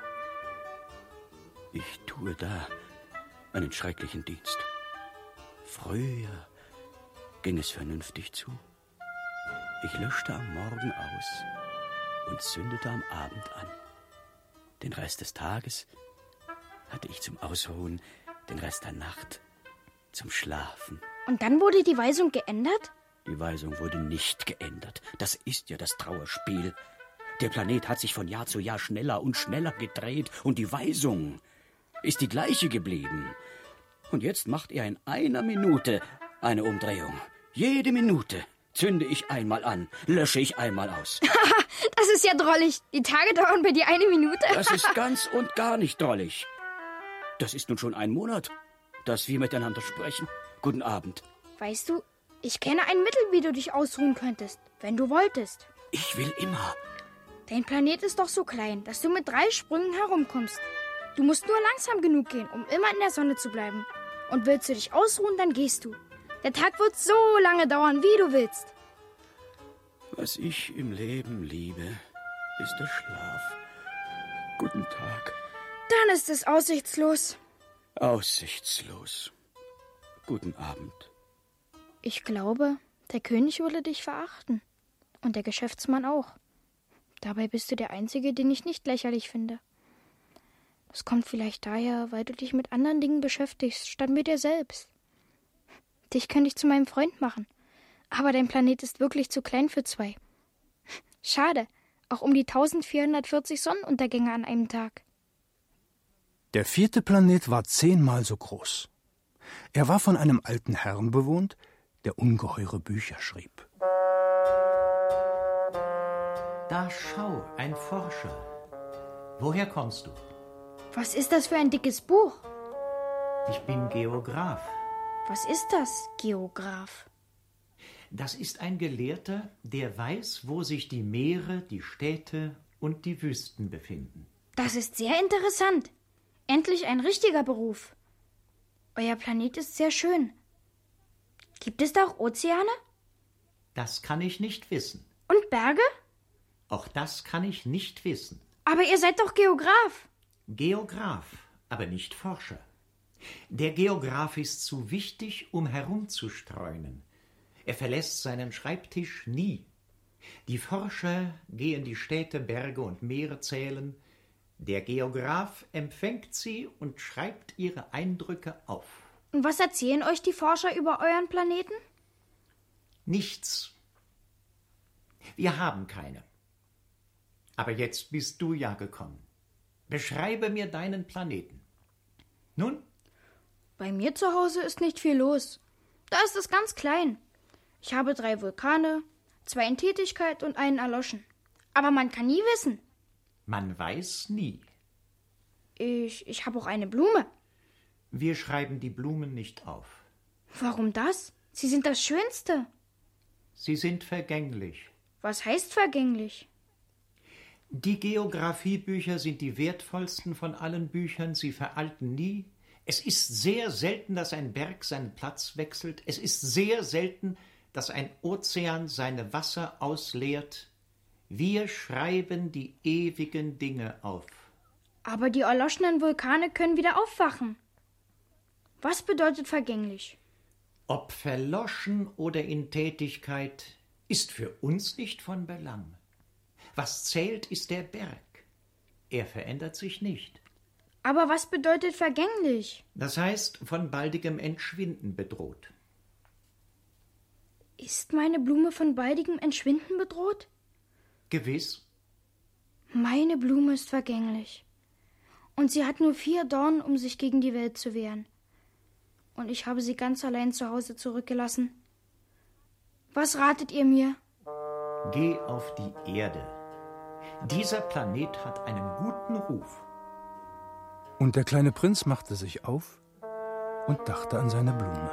Speaker 10: Ich tue da einen schrecklichen Dienst. Früher ging es vernünftig zu. Ich löschte am Morgen aus und zündete am Abend an. Den Rest des Tages hatte ich zum Ausruhen, den Rest der Nacht zum Schlafen.
Speaker 4: Und dann wurde die Weisung geändert?
Speaker 10: Die Weisung wurde nicht geändert. Das ist ja das Trauerspiel. Der Planet hat sich von Jahr zu Jahr schneller und schneller gedreht und die Weisung ist die gleiche geblieben. Und jetzt macht er in einer Minute eine Umdrehung. Jede Minute zünde ich einmal an, lösche ich einmal aus.
Speaker 4: Das ist ja drollig. Die Tage dauern bei dir eine Minute.
Speaker 10: Das ist ganz und gar nicht drollig. Das ist nun schon ein Monat, dass wir miteinander sprechen. Guten Abend.
Speaker 4: Weißt du, ich kenne ein Mittel, wie du dich ausruhen könntest, wenn du wolltest.
Speaker 10: Ich will immer.
Speaker 4: Dein Planet ist doch so klein, dass du mit drei Sprüngen herumkommst. Du musst nur langsam genug gehen, um immer in der Sonne zu bleiben. Und willst du dich ausruhen, dann gehst du. Der Tag wird so lange dauern, wie du willst.
Speaker 10: Was ich im Leben liebe, ist der Schlaf. Guten Tag.
Speaker 4: Dann ist es aussichtslos.
Speaker 10: Aussichtslos. Guten Abend.
Speaker 4: Ich glaube, der König würde dich verachten. Und der Geschäftsmann auch. Dabei bist du der Einzige, den ich nicht lächerlich finde. Das kommt vielleicht daher, weil du dich mit anderen Dingen beschäftigst, statt mit dir selbst. Dich könnte ich zu meinem Freund machen. Aber dein Planet ist wirklich zu klein für zwei. Schade, auch um die eintausendvierhundertvierzig Sonnenuntergänge an einem Tag.
Speaker 7: Der vierte Planet war zehnmal so groß. Er war von einem alten Herrn bewohnt, der ungeheure Bücher schrieb.
Speaker 11: Da schau, ein Forscher. Woher kommst du?
Speaker 4: Was ist das für ein dickes Buch?
Speaker 11: Ich bin Geograph.
Speaker 4: Was ist das, Geograph?
Speaker 11: Das ist ein Gelehrter, der weiß, wo sich die Meere, die Städte und die Wüsten befinden.
Speaker 4: Das ist sehr interessant. Endlich ein richtiger Beruf. Euer Planet ist sehr schön. Gibt es da auch Ozeane?
Speaker 11: Das kann ich nicht wissen.
Speaker 4: Und Berge?
Speaker 11: Auch das kann ich nicht wissen.
Speaker 4: Aber ihr seid doch Geograf.
Speaker 11: Geograf, aber nicht Forscher. Der Geograf ist zu wichtig, um herumzustreunen. Er verlässt seinen Schreibtisch nie. Die Forscher gehen die Städte, Berge und Meere zählen. Der Geograf empfängt sie und schreibt ihre Eindrücke auf.
Speaker 4: Und was erzählen euch die Forscher über euren Planeten?
Speaker 11: Nichts. Wir haben keine. Aber jetzt bist du ja gekommen. Beschreibe mir deinen Planeten. Nun?
Speaker 4: Bei mir zu Hause ist nicht viel los. Da ist es ganz klein. Ich habe drei Vulkane, zwei in Tätigkeit und einen erloschen. Aber man kann nie wissen.
Speaker 11: Man weiß nie.
Speaker 4: Ich, ich habe auch eine Blume.
Speaker 11: Wir schreiben die Blumen nicht auf.
Speaker 4: Warum das? Sie sind das Schönste.
Speaker 11: Sie sind vergänglich.
Speaker 4: Was heißt vergänglich?
Speaker 11: Die Geographiebücher sind die wertvollsten von allen Büchern. Sie veralten nie. Es ist sehr selten, dass ein Berg seinen Platz wechselt. Es ist sehr selten, dass ein Ozean seine Wasser ausleert. Wir schreiben die ewigen Dinge auf.
Speaker 4: Aber die erloschenen Vulkane können wieder aufwachen. Was bedeutet vergänglich?
Speaker 11: Ob verloschen oder in Tätigkeit, ist für uns nicht von Belang. Was zählt, ist der Berg. Er verändert sich nicht.
Speaker 4: Aber was bedeutet vergänglich?
Speaker 11: Das heißt, von baldigem Entschwinden bedroht.
Speaker 4: Ist meine Blume von baldigem Entschwinden bedroht?
Speaker 11: Gewiss.
Speaker 4: Meine Blume ist vergänglich. Und sie hat nur vier Dornen, um sich gegen die Welt zu wehren. Und ich habe sie ganz allein zu Hause zurückgelassen. Was ratet ihr mir?
Speaker 11: Geh auf die Erde. Dieser Planet hat einen guten Ruf.
Speaker 7: Und der kleine Prinz machte sich auf und dachte an seine Blume.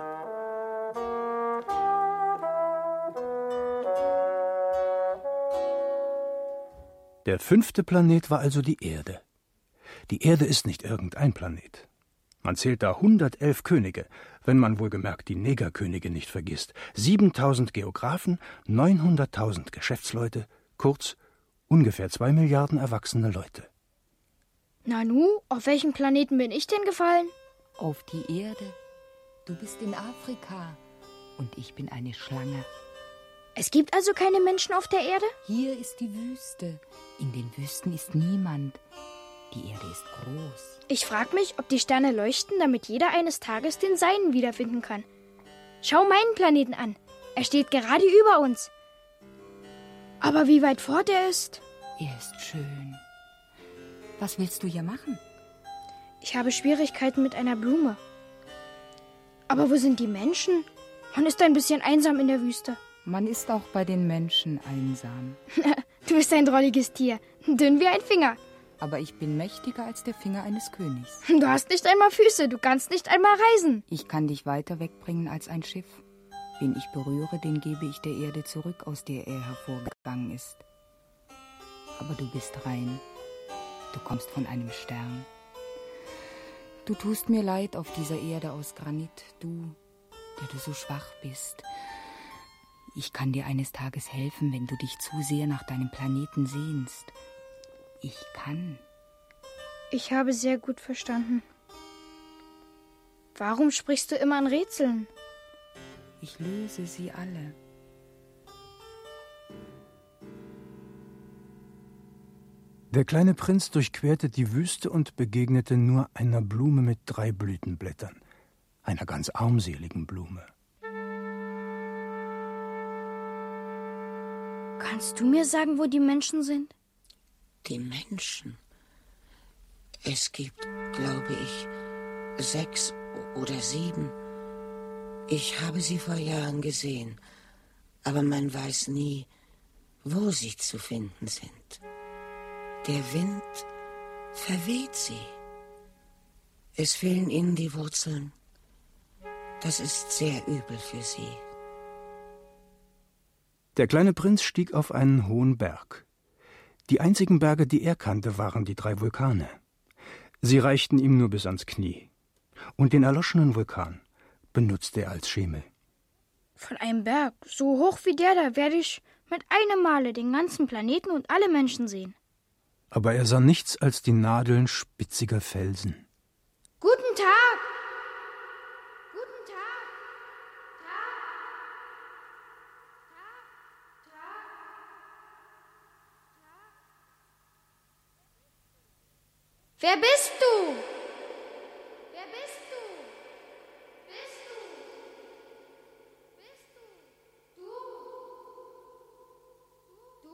Speaker 7: Der fünfte Planet war also die Erde. Die Erde ist nicht irgendein Planet. Man zählt da hundertelf Könige, wenn man wohlgemerkt die Negerkönige nicht vergisst, siebentausend Geographen, neunhunderttausend Geschäftsleute, kurz ungefähr zwei Milliarden erwachsene Leute.
Speaker 4: Nanu, auf welchen Planeten bin ich denn gefallen?
Speaker 12: Auf die Erde. Du bist in Afrika und ich bin eine Schlange.
Speaker 4: Es gibt also keine Menschen auf der Erde?
Speaker 12: Hier ist die Wüste. In den Wüsten ist niemand. Die Erde ist groß.
Speaker 4: Ich frage mich, ob die Sterne leuchten, damit jeder eines Tages den seinen wiederfinden kann. Schau meinen Planeten an. Er steht gerade über uns. Aber wie weit fort er ist?
Speaker 12: Er ist schön. Was willst du hier machen?
Speaker 4: Ich habe Schwierigkeiten mit einer Blume. Aber wo sind die Menschen? Man ist ein bisschen einsam in der Wüste.
Speaker 12: Man ist auch bei den Menschen einsam.
Speaker 4: Du bist ein drolliges Tier, dünn wie ein Finger.
Speaker 12: Aber ich bin mächtiger als der Finger eines Königs.
Speaker 4: Du hast nicht einmal Füße, du kannst nicht einmal reisen.
Speaker 12: Ich kann dich weiter wegbringen als ein Schiff. Wen ich berühre, den gebe ich der Erde zurück, aus der er hervorgegangen ist. Aber du bist rein. Du kommst von einem Stern. Du tust mir leid auf dieser Erde aus Granit, du, der du so schwach bist. Ich kann dir eines Tages helfen, wenn du dich zu sehr nach deinem Planeten sehnst. Ich kann.
Speaker 4: Ich habe sehr gut verstanden. Warum sprichst du immer an Rätseln?
Speaker 12: Ich löse sie alle.
Speaker 7: Der kleine Prinz durchquerte die Wüste und begegnete nur einer Blume mit drei Blütenblättern, einer ganz armseligen Blume.
Speaker 4: Kannst du mir sagen, wo die Menschen sind?
Speaker 13: Die Menschen? Es gibt, glaube ich, sechs oder sieben. Ich habe sie vor Jahren gesehen, aber man weiß nie, wo sie zu finden sind. Der Wind verweht sie. Es fehlen ihnen die Wurzeln. Das ist sehr übel für sie.
Speaker 7: Der kleine Prinz stieg auf einen hohen Berg. Die einzigen Berge, die er kannte, waren die drei Vulkane. Sie reichten ihm nur bis ans Knie. Und den erloschenen Vulkan benutzte er als Schemel.
Speaker 4: Von einem Berg, so hoch wie der da, werde ich mit einem Male den ganzen Planeten und alle Menschen sehen.
Speaker 7: Aber er sah nichts als die Nadeln spitziger Felsen.
Speaker 4: Guten Tag! Guten Tag! Tag! Tag! Tag! Wer bist du? Wer bist du? Bist du? Bist du? Du? Du?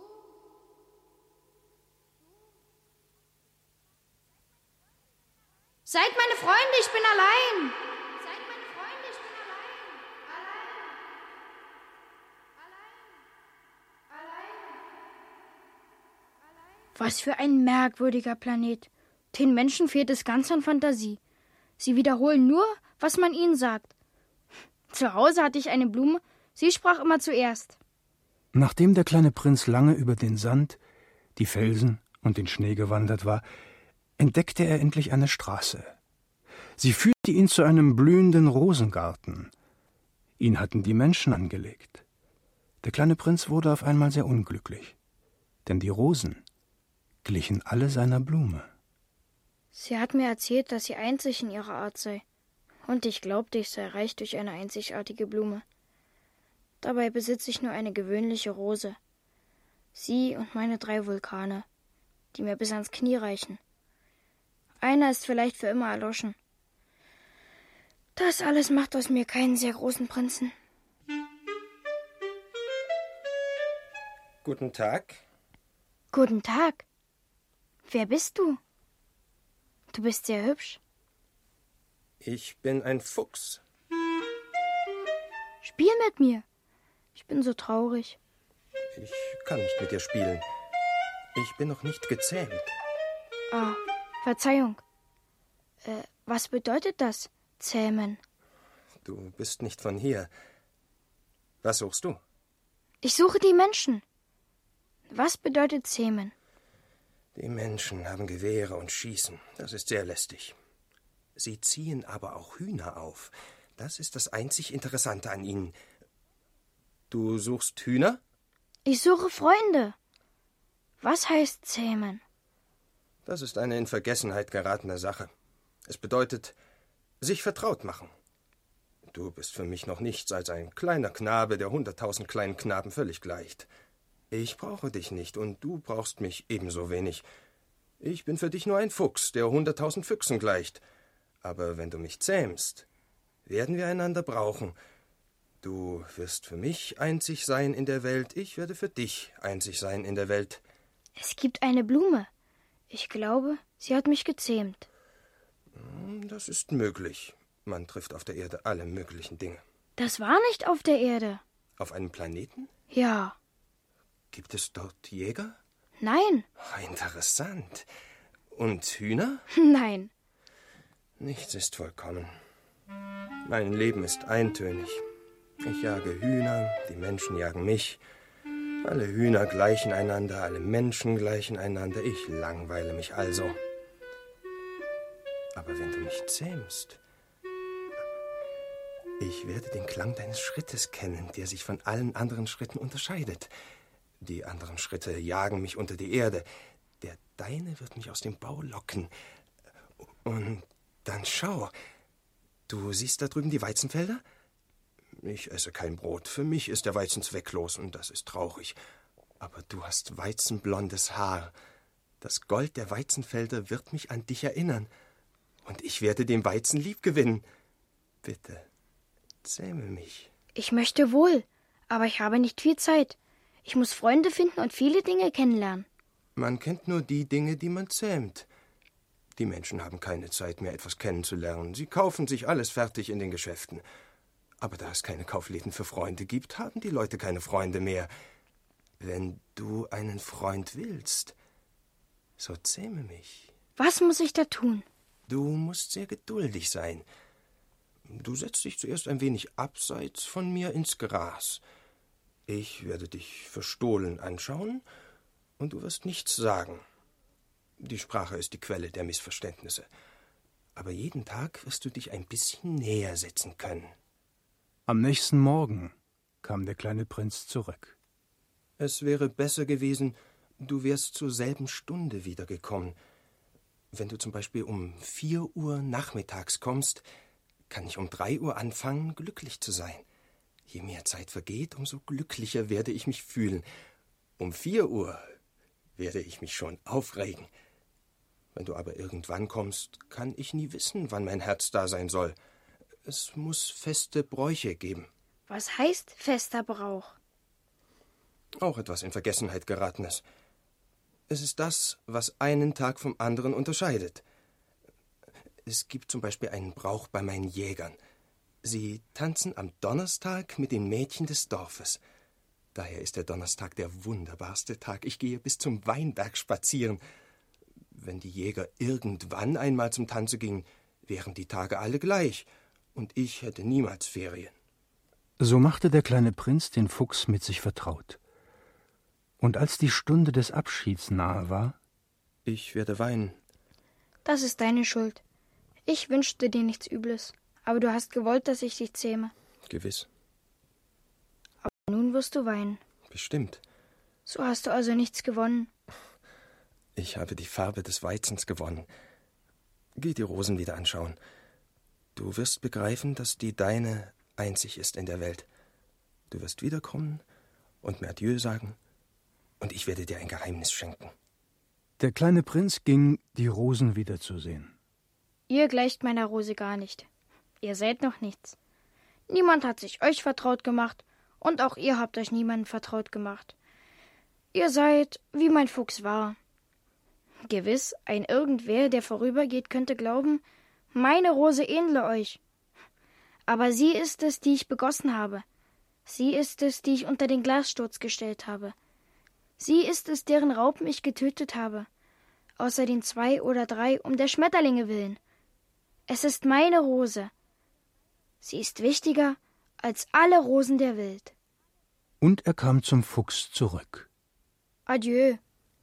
Speaker 4: Seid meine Freunde, ich bin allein. Seid meine Freunde, ich bin allein. Allein. Allein. Allein. Was für ein merkwürdiger Planet. Den Menschen fehlt es ganz an Fantasie. Sie wiederholen nur, was man ihnen sagt. Zu Hause hatte ich eine Blume, sie sprach immer zuerst.
Speaker 7: Nachdem der kleine Prinz lange über den Sand, die Felsen und den Schnee gewandert war, entdeckte er endlich eine Straße. Sie führte ihn zu einem blühenden Rosengarten. Ihn hatten die Menschen angelegt. Der kleine Prinz wurde auf einmal sehr unglücklich, denn die Rosen glichen alle seiner Blume.
Speaker 4: Sie hat mir erzählt, dass sie einzig in ihrer Art sei. Und ich glaubte, ich sei reich durch eine einzigartige Blume. Dabei besitze ich nur eine gewöhnliche Rose. Sie und meine drei Vulkane, die mir bis ans Knie reichen. Einer ist vielleicht für immer erloschen. Das alles macht aus mir keinen sehr großen Prinzen.
Speaker 14: Guten Tag.
Speaker 4: Guten Tag. Wer bist du? Du bist sehr hübsch.
Speaker 14: Ich bin ein Fuchs.
Speaker 4: Spiel mit mir. Ich bin so traurig.
Speaker 14: Ich kann nicht mit dir spielen. Ich bin noch nicht gezähmt.
Speaker 4: Ah, Verzeihung. Äh, was bedeutet das, zähmen?
Speaker 14: Du bist nicht von hier. Was suchst du?
Speaker 4: Ich suche die Menschen. Was bedeutet zähmen?
Speaker 14: Die Menschen haben Gewehre und schießen. Das ist sehr lästig. Sie ziehen aber auch Hühner auf. Das ist das einzig Interessante an ihnen. Du suchst Hühner?
Speaker 4: Ich suche Freunde. Was heißt zähmen?
Speaker 14: Das ist eine in Vergessenheit geratene Sache. Es bedeutet, sich vertraut machen. Du bist für mich noch nichts als ein kleiner Knabe, der hunderttausend kleinen Knaben völlig gleicht. Ich brauche dich nicht und du brauchst mich ebenso wenig. Ich bin für dich nur ein Fuchs, der hunderttausend Füchsen gleicht. Aber wenn du mich zähmst, werden wir einander brauchen. Du wirst für mich einzig sein in der Welt, ich werde für dich einzig sein in der Welt.
Speaker 4: Es gibt eine Blume. Ich glaube, sie hat mich gezähmt.
Speaker 14: Das ist möglich. Man trifft auf der Erde alle möglichen Dinge.
Speaker 4: Das war nicht auf der Erde.
Speaker 14: Auf einem Planeten?
Speaker 4: Ja.
Speaker 14: Gibt es dort Jäger?
Speaker 4: Nein.
Speaker 14: Interessant. Und Hühner?
Speaker 4: Nein.
Speaker 14: Nichts ist vollkommen. Mein Leben ist eintönig. Ich jage Hühner, die Menschen jagen mich. Alle Hühner gleichen einander, alle Menschen gleichen einander. Ich langweile mich also. Aber wenn du mich zähmst, ich werde den Klang deines Schrittes kennen, der sich von allen anderen Schritten unterscheidet. Die anderen Schritte jagen mich unter die Erde. Der deine wird mich aus dem Bau locken. Und dann schau, du siehst da drüben die Weizenfelder? Ich esse kein Brot. Für mich ist der Weizen zwecklos und das ist traurig. Aber du hast weizenblondes Haar. Das Gold der Weizenfelder wird mich an dich erinnern. Und ich werde den Weizen liebgewinnen. Bitte, zähme mich.
Speaker 4: Ich möchte wohl, aber ich habe nicht viel Zeit. Ich muss Freunde finden und viele Dinge kennenlernen.
Speaker 14: Man kennt nur die Dinge, die man zähmt. Die Menschen haben keine Zeit mehr, etwas kennenzulernen. Sie kaufen sich alles fertig in den Geschäften. Aber da es keine Kaufläden für Freunde gibt, haben die Leute keine Freunde mehr. Wenn du einen Freund willst, so zähme mich.
Speaker 4: Was muss ich da tun?
Speaker 14: Du musst sehr geduldig sein. Du setzt dich zuerst ein wenig abseits von mir ins Gras. Ich werde dich verstohlen anschauen und du wirst nichts sagen. Die Sprache ist die Quelle der Missverständnisse. Aber jeden Tag wirst du dich ein bisschen näher setzen können.
Speaker 7: Am nächsten Morgen kam der kleine Prinz zurück.
Speaker 14: Es wäre besser gewesen, du wärst zur selben Stunde wiedergekommen. Wenn du zum Beispiel um vier Uhr nachmittags kommst, kann ich um drei Uhr anfangen, glücklich zu sein. Je mehr Zeit vergeht, umso glücklicher werde ich mich fühlen. Um vier Uhr werde ich mich schon aufregen. Wenn du aber irgendwann kommst, kann ich nie wissen, wann mein Herz da sein soll. Es muss feste Bräuche geben.
Speaker 4: Was heißt fester Brauch?
Speaker 14: Auch etwas in Vergessenheit geratenes. Es ist das, was einen Tag vom anderen unterscheidet. Es gibt zum Beispiel einen Brauch bei meinen Jägern. Sie tanzen am Donnerstag mit den Mädchen des Dorfes. Daher ist der Donnerstag der wunderbarste Tag. Ich gehe bis zum Weinberg spazieren. Wenn die Jäger irgendwann einmal zum Tanze gingen, wären die Tage alle gleich, und ich hätte niemals Ferien.
Speaker 7: So machte der kleine Prinz den Fuchs mit sich vertraut. Und als die Stunde des Abschieds nahe war...
Speaker 14: Ich werde weinen.
Speaker 4: Das ist deine Schuld. Ich wünschte dir nichts Übles, aber du hast gewollt, dass ich dich zähme.
Speaker 14: Gewiss.
Speaker 4: Aber nun wirst du weinen.
Speaker 14: Bestimmt.
Speaker 4: So hast du also nichts gewonnen.
Speaker 14: Ich habe die Farbe des Weizens gewonnen. Geh die Rosen wieder anschauen. Du wirst begreifen, dass die deine einzig ist in der Welt. Du wirst wiederkommen und mir Adieu sagen, und ich werde dir ein Geheimnis schenken.
Speaker 7: Der kleine Prinz ging, die Rosen wiederzusehen.
Speaker 4: Ihr gleicht meiner Rose gar nicht. Ihr seid noch nichts. Niemand hat sich euch vertraut gemacht, und auch ihr habt euch niemandem vertraut gemacht. Ihr seid, wie mein Fuchs war. Gewiss, ein Irgendwer, der vorübergeht, könnte glauben, meine Rose ähnle euch. Aber sie ist es, die ich begossen habe. Sie ist es, die ich unter den Glassturz gestellt habe. Sie ist es, deren Raupen ich getötet habe. Außer den zwei oder drei um der Schmetterlinge willen. Es ist meine Rose. Sie ist wichtiger als alle Rosen der Welt.
Speaker 7: Und er kam zum Fuchs zurück.
Speaker 4: Adieu.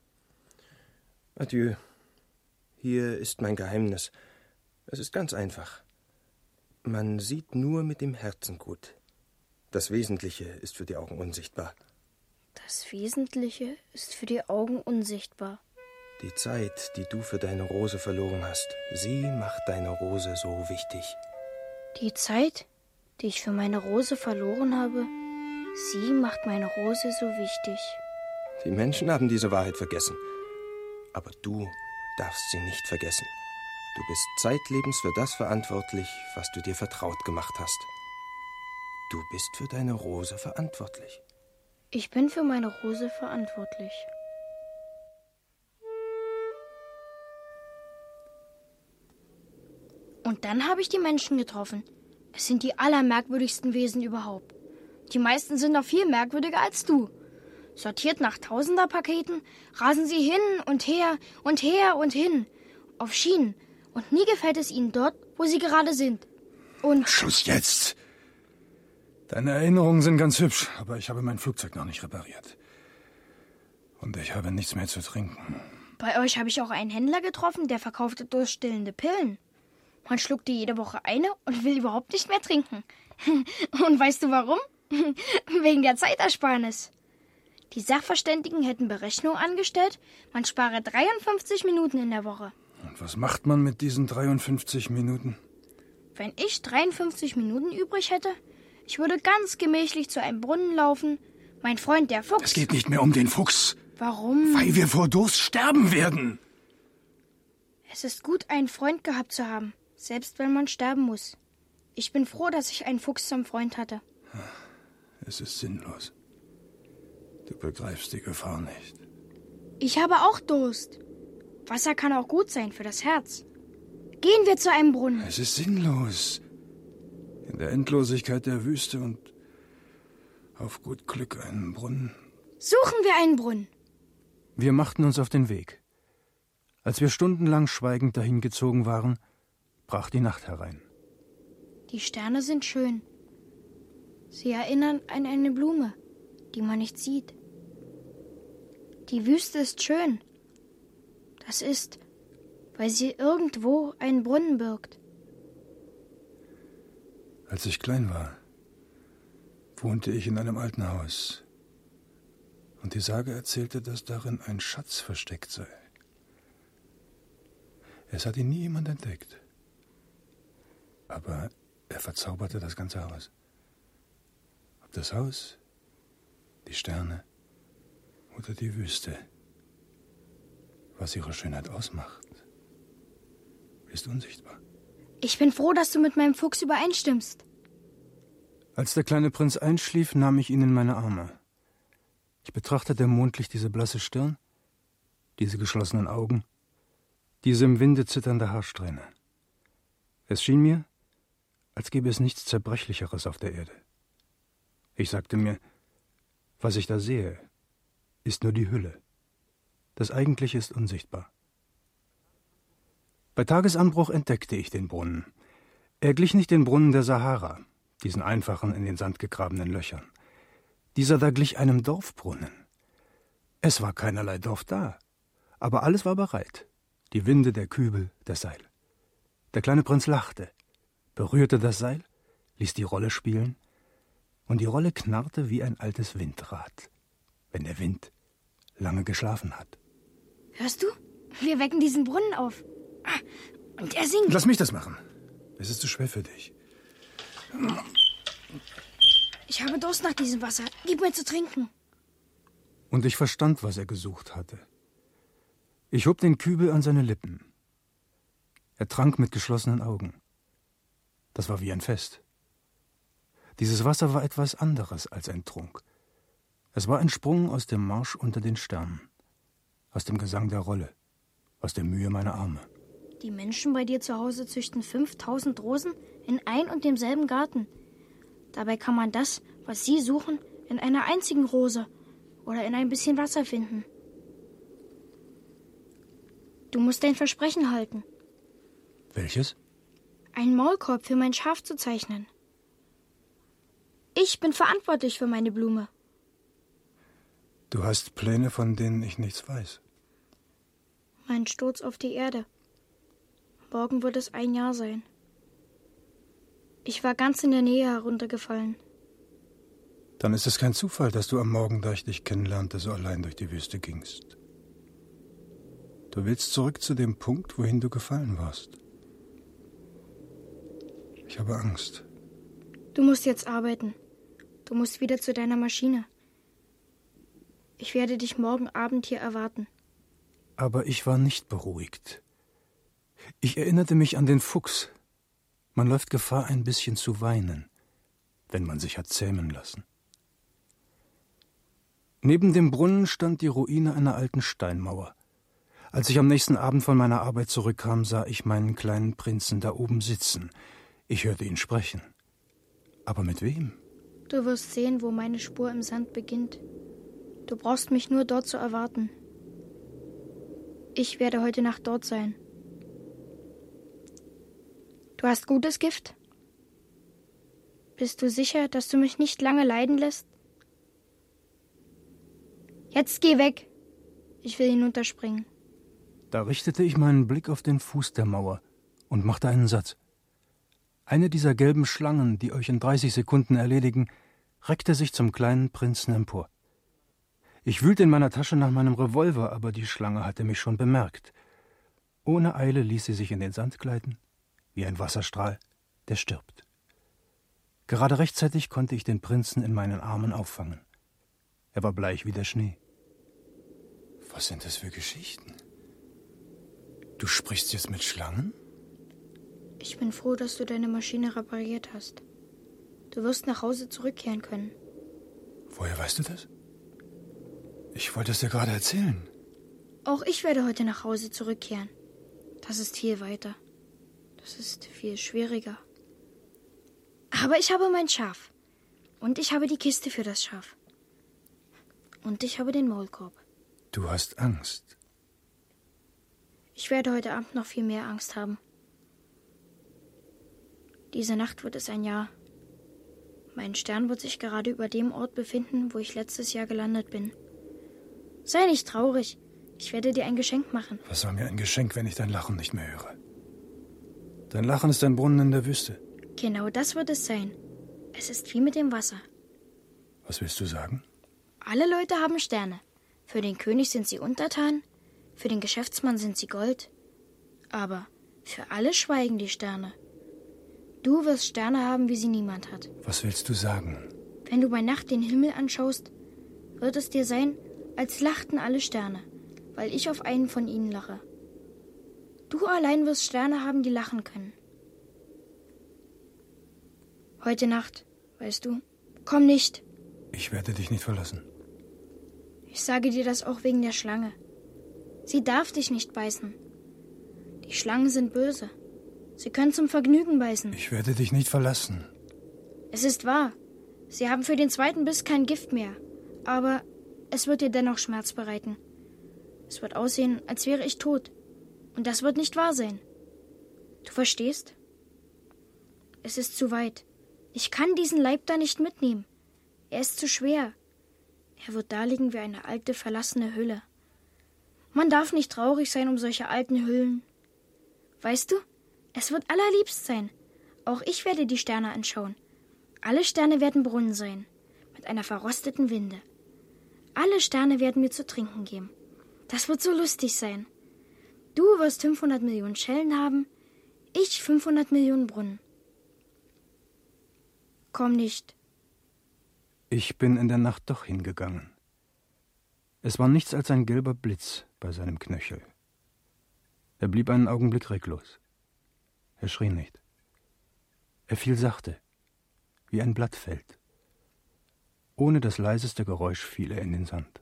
Speaker 14: Adieu. Hier ist mein Geheimnis. Es ist ganz einfach. Man sieht nur mit dem Herzen gut. Das Wesentliche ist für die Augen unsichtbar.
Speaker 4: Das Wesentliche ist für die Augen unsichtbar.
Speaker 14: Die Zeit, die du für deine Rose verloren hast, sie macht deine Rose so wichtig.
Speaker 4: Die Zeit, die ich für meine Rose verloren habe, sie macht meine Rose so wichtig.
Speaker 14: Die Menschen haben diese Wahrheit vergessen. Aber du darfst sie nicht vergessen. Du bist zeitlebens für das verantwortlich, was du dir vertraut gemacht hast. Du bist für deine Rose verantwortlich.
Speaker 4: Ich bin für meine Rose verantwortlich. Und dann habe ich die Menschen getroffen. Es sind die allermerkwürdigsten Wesen überhaupt. Die meisten sind noch viel merkwürdiger als du. Sortiert nach Tausenderpaketen rasen sie hin und her und her und hin. Auf Schienen. Und nie gefällt es ihnen dort, wo sie gerade sind. Und...
Speaker 7: Schluss jetzt! Deine Erinnerungen sind ganz hübsch, aber ich habe mein Flugzeug noch nicht repariert. Und ich habe nichts mehr zu trinken.
Speaker 4: Bei euch habe ich auch einen Händler getroffen, der verkaufte durststillende Pillen. Man schluckt die jede Woche eine und will überhaupt nicht mehr trinken. Und weißt du warum? Wegen der Zeitersparnis. Die Sachverständigen hätten Berechnungen angestellt, man spare dreiundfünfzig Minuten in der Woche.
Speaker 7: Und was macht man mit diesen dreiundfünfzig Minuten?
Speaker 4: Wenn ich dreiundfünfzig Minuten übrig hätte, ich würde ganz gemächlich zu einem Brunnen laufen. Mein Freund, der Fuchs...
Speaker 7: Es geht nicht mehr um den Fuchs.
Speaker 4: Warum?
Speaker 7: Weil wir vor Durst sterben werden.
Speaker 4: Es ist gut, einen Freund gehabt zu haben, selbst wenn man sterben muss. Ich bin froh, dass ich einen Fuchs zum Freund hatte.
Speaker 7: Es ist sinnlos. Du begreifst die Gefahr nicht.
Speaker 4: Ich habe auch Durst. Wasser kann auch gut sein für das Herz. Gehen wir zu einem Brunnen.
Speaker 7: Es ist sinnlos. In der Endlosigkeit der Wüste und auf gut Glück einen Brunnen.
Speaker 4: Suchen wir einen Brunnen.
Speaker 7: Wir machten uns auf den Weg. Als wir stundenlang schweigend dahingezogen waren, brach die Nacht herein.
Speaker 4: Die Sterne sind schön. Sie erinnern an eine Blume, die man nicht sieht. Die Wüste ist schön. Das ist, weil sie irgendwo einen Brunnen birgt.
Speaker 7: Als ich klein war, wohnte ich in einem alten Haus. Und die Sage erzählte, dass darin ein Schatz versteckt sei. Es hat ihn nie jemand entdeckt. Aber er verzauberte das ganze Haus. Ob das Haus, die Sterne oder die Wüste, was ihre Schönheit ausmacht, ist unsichtbar.
Speaker 4: Ich bin froh, dass du mit meinem Fuchs übereinstimmst.
Speaker 7: Als der kleine Prinz einschlief, nahm ich ihn in meine Arme. Ich betrachtete mondlich diese blasse Stirn, diese geschlossenen Augen, diese im Winde zitternde Haarsträhne. Es schien mir, als gäbe es nichts Zerbrechlicheres auf der Erde. Ich sagte mir, was ich da sehe, ist nur die Hülle. Das Eigentliche ist unsichtbar. Bei Tagesanbruch entdeckte ich den Brunnen. Er glich nicht den Brunnen der Sahara, diesen einfachen, in den Sand gegrabenen Löchern. Dieser da glich einem Dorfbrunnen. Es war keinerlei Dorf da, aber alles war bereit. Die Winde, der Kübel, das Seil. Der kleine Prinz lachte, berührte das Seil, ließ die Rolle spielen, und die Rolle knarrte wie ein altes Windrad, wenn der Wind lange geschlafen hat.
Speaker 4: Hörst du? Wir wecken diesen Brunnen auf. Und er singt.
Speaker 7: Lass mich das machen. Es ist zu schwer für dich.
Speaker 4: Ich habe Durst nach diesem Wasser. Gib mir zu trinken.
Speaker 7: Und ich verstand, was er gesucht hatte. Ich hob den Kübel an seine Lippen. Er trank mit geschlossenen Augen. Das war wie ein Fest. Dieses Wasser war etwas anderes als ein Trunk. Es war ein Sprung aus dem Marsch unter den Sternen, aus dem Gesang der Rolle, aus der Mühe meiner Arme.
Speaker 4: Die Menschen bei dir zu Hause züchten fünftausend Rosen in ein und demselben Garten. Dabei kann man das, was sie suchen, in einer einzigen Rose oder in ein bisschen Wasser finden. Du musst dein Versprechen halten.
Speaker 7: Welches?
Speaker 4: Einen Maulkorb für mein Schaf zu zeichnen. Ich bin verantwortlich für meine Blume.
Speaker 7: Du hast Pläne, von denen ich nichts weiß.
Speaker 4: Mein Sturz auf die Erde. Morgen wird es ein Jahr sein. Ich war ganz in der Nähe heruntergefallen.
Speaker 7: Dann ist es kein Zufall, dass du am Morgen, da ich dich kennenlernte, so allein durch die Wüste gingst. Du willst zurück zu dem Punkt, wohin du gefallen warst. Ich habe Angst.
Speaker 4: Du musst jetzt arbeiten. Du musst wieder zu deiner Maschine. Ich werde dich morgen Abend hier erwarten.
Speaker 7: Aber ich war nicht beruhigt. Ich erinnerte mich an den Fuchs. Man läuft Gefahr, ein bisschen zu weinen, wenn man sich hat zähmen lassen. Neben dem Brunnen stand die Ruine einer alten Steinmauer. Als ich am nächsten Abend von meiner Arbeit zurückkam, sah ich meinen kleinen Prinzen da oben sitzen. Ich hörte ihn sprechen. Aber mit wem?
Speaker 4: Du wirst sehen, wo meine Spur im Sand beginnt. Du brauchst mich nur dort zu erwarten. Ich werde heute Nacht dort sein. Du hast gutes Gift? Bist du sicher, dass du mich nicht lange leiden lässt? Jetzt geh weg. Ich will hinunterspringen.
Speaker 7: Da richtete ich meinen Blick auf den Fuß der Mauer und machte einen Satz. Eine dieser gelben Schlangen, die euch in dreißig Sekunden erledigen, reckte sich zum kleinen Prinzen empor. Ich wühlte in meiner Tasche nach meinem Revolver, aber die Schlange hatte mich schon bemerkt. Ohne Eile ließ sie sich in den Sand gleiten, wie ein Wasserstrahl, der stirbt. Gerade rechtzeitig konnte ich den Prinzen in meinen Armen auffangen. Er war bleich wie der Schnee. Was sind das für Geschichten? Du sprichst jetzt mit Schlangen?
Speaker 4: Ich bin froh, dass du deine Maschine repariert hast. Du wirst nach Hause zurückkehren können.
Speaker 7: Woher weißt du das? Ich wollte es dir gerade erzählen.
Speaker 4: Auch ich werde heute nach Hause zurückkehren. Das ist viel weiter. Das ist viel schwieriger. Aber ich habe mein Schaf. Und ich habe die Kiste für das Schaf. Und ich habe den Maulkorb.
Speaker 7: Du hast Angst.
Speaker 4: Ich werde heute Abend noch viel mehr Angst haben. Diese Nacht wird es ein Jahr. Mein Stern wird sich gerade über dem Ort befinden, wo ich letztes Jahr gelandet bin. Sei nicht traurig. Ich werde dir ein Geschenk machen.
Speaker 7: Was soll mir ein Geschenk, wenn ich dein Lachen nicht mehr höre? Dein Lachen ist ein Brunnen in der Wüste.
Speaker 4: Genau das wird es sein. Es ist wie mit dem Wasser.
Speaker 7: Was willst du sagen?
Speaker 4: Alle Leute haben Sterne. Für den König sind sie untertan, für den Geschäftsmann sind sie Gold. Aber für alle schweigen die Sterne. Du wirst Sterne haben, wie sie niemand hat.
Speaker 7: Was willst du sagen?
Speaker 4: Wenn du bei Nacht den Himmel anschaust, wird es dir sein, als lachten alle Sterne, weil ich auf einen von ihnen lache. Du allein wirst Sterne haben, die lachen können. Heute Nacht, weißt du, komm nicht.
Speaker 7: Ich werde dich nicht verlassen.
Speaker 4: Ich sage dir das auch wegen der Schlange. Sie darf dich nicht beißen. Die Schlangen sind böse. Sie können zum Vergnügen beißen.
Speaker 7: Ich werde dich nicht verlassen.
Speaker 4: Es ist wahr. Sie haben für den zweiten Biss kein Gift mehr. Aber es wird dir dennoch Schmerz bereiten. Es wird aussehen, als wäre ich tot. Und das wird nicht wahr sein. Du verstehst? Es ist zu weit. Ich kann diesen Leib da nicht mitnehmen. Er ist zu schwer. Er wird da liegen wie eine alte, verlassene Hülle. Man darf nicht traurig sein um solche alten Hüllen. Weißt du, es wird allerliebst sein. Auch ich werde die Sterne anschauen. Alle Sterne werden Brunnen sein, mit einer verrosteten Winde. Alle Sterne werden mir zu trinken geben. Das wird so lustig sein. Du wirst fünfhundert Millionen Schellen haben, ich fünfhundert Millionen Brunnen. Komm nicht.
Speaker 7: Ich bin in der Nacht doch hingegangen. Es war nichts als ein gelber Blitz bei seinem Knöchel. Er blieb einen Augenblick reglos. Er schrie nicht. Er fiel sachte, wie ein Blatt fällt. Ohne das leiseste Geräusch fiel er in den Sand.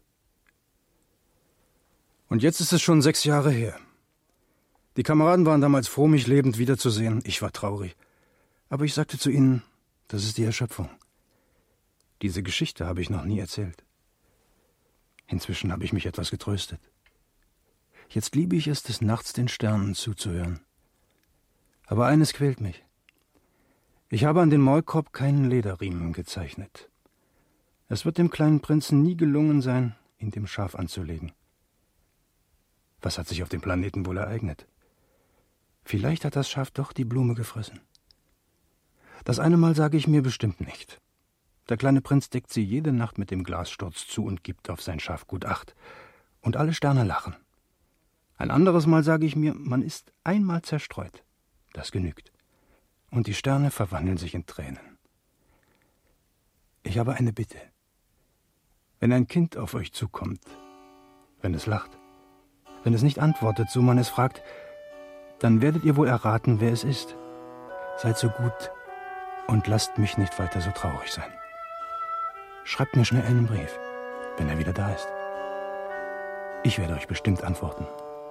Speaker 7: Und jetzt ist es schon sechs Jahre her. Die Kameraden waren damals froh, mich lebend wiederzusehen. Ich war traurig. Aber ich sagte zu ihnen, das ist die Erschöpfung. Diese Geschichte habe ich noch nie erzählt. Inzwischen habe ich mich etwas getröstet. Jetzt liebe ich es, des Nachts den Sternen zuzuhören. Aber eines quält mich. Ich habe an den Maulkorb keinen Lederriemen gezeichnet. Es wird dem kleinen Prinzen nie gelungen sein, ihn dem Schaf anzulegen. Was hat sich auf dem Planeten wohl ereignet? Vielleicht hat das Schaf doch die Blume gefressen. Das eine Mal sage ich mir bestimmt nicht. Der kleine Prinz deckt sie jede Nacht mit dem Glassturz zu und gibt auf sein Schaf gut Acht. Und alle Sterne lachen. Ein anderes Mal sage ich mir, man ist einmal zerstreut. Das genügt. Und die Sterne verwandeln sich in Tränen. Ich habe eine Bitte. Wenn ein Kind auf euch zukommt, wenn es lacht, wenn es nicht antwortet, so man es fragt, dann werdet ihr wohl erraten, wer es ist. Seid so gut und lasst mich nicht weiter so traurig sein. Schreibt mir schnell einen Brief, wenn er wieder da ist. Ich werde euch bestimmt antworten.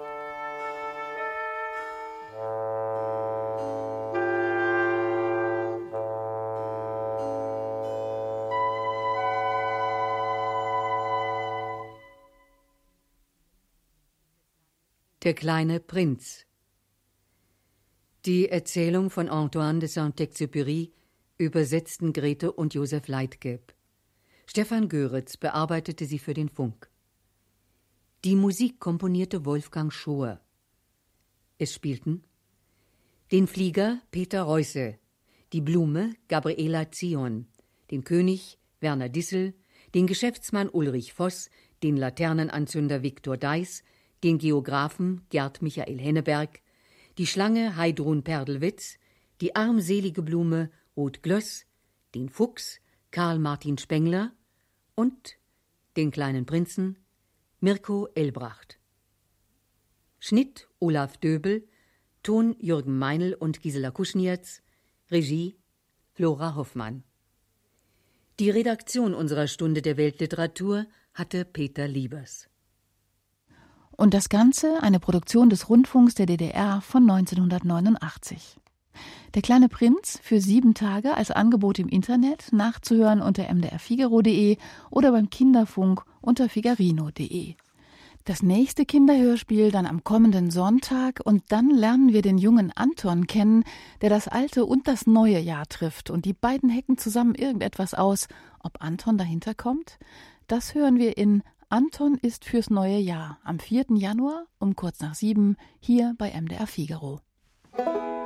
Speaker 6: Der kleine Prinz. Die Erzählung von Antoine de Saint-Exupéry übersetzten Grete und Josef Leitgeb. Stefan Göritz bearbeitete sie für den Funk. Die Musik komponierte Wolfgang Schohr. Es spielten den Flieger Peter Reusse, die Blume Gabriela Zion, den König Werner Dissel, den Geschäftsmann Ulrich Voss, den Laternenanzünder Viktor Deiß, den Geographen Gerd Michael Henneberg, die Schlange Heidrun Perdelwitz, die armselige Blume Ruth Glöss, den Fuchs Karl Martin Spengler und den kleinen Prinzen Mirko Elbracht. Schnitt Olaf Döbel, Ton Jürgen Meinl und Gisela Kuschnierz, Regie Flora Hoffmann. Die Redaktion unserer Stunde der Weltliteratur hatte Peter Liebers.
Speaker 3: Und das Ganze eine Produktion des Rundfunks der D D R von neunzehnhundertneunundachtzig. Der kleine Prinz für sieben Tage als Angebot im Internet nachzuhören unter m d r figaro punkt de oder beim Kinderfunk unter figarino punkt de. Das nächste Kinderhörspiel dann am kommenden Sonntag und dann lernen wir den jungen Anton kennen, der das alte und das neue Jahr trifft und die beiden hacken zusammen irgendetwas aus. Ob Anton dahinter kommt? Das hören wir in Anton ist fürs neue Jahr am vierten Januar um kurz nach sieben hier bei M D R Figaro.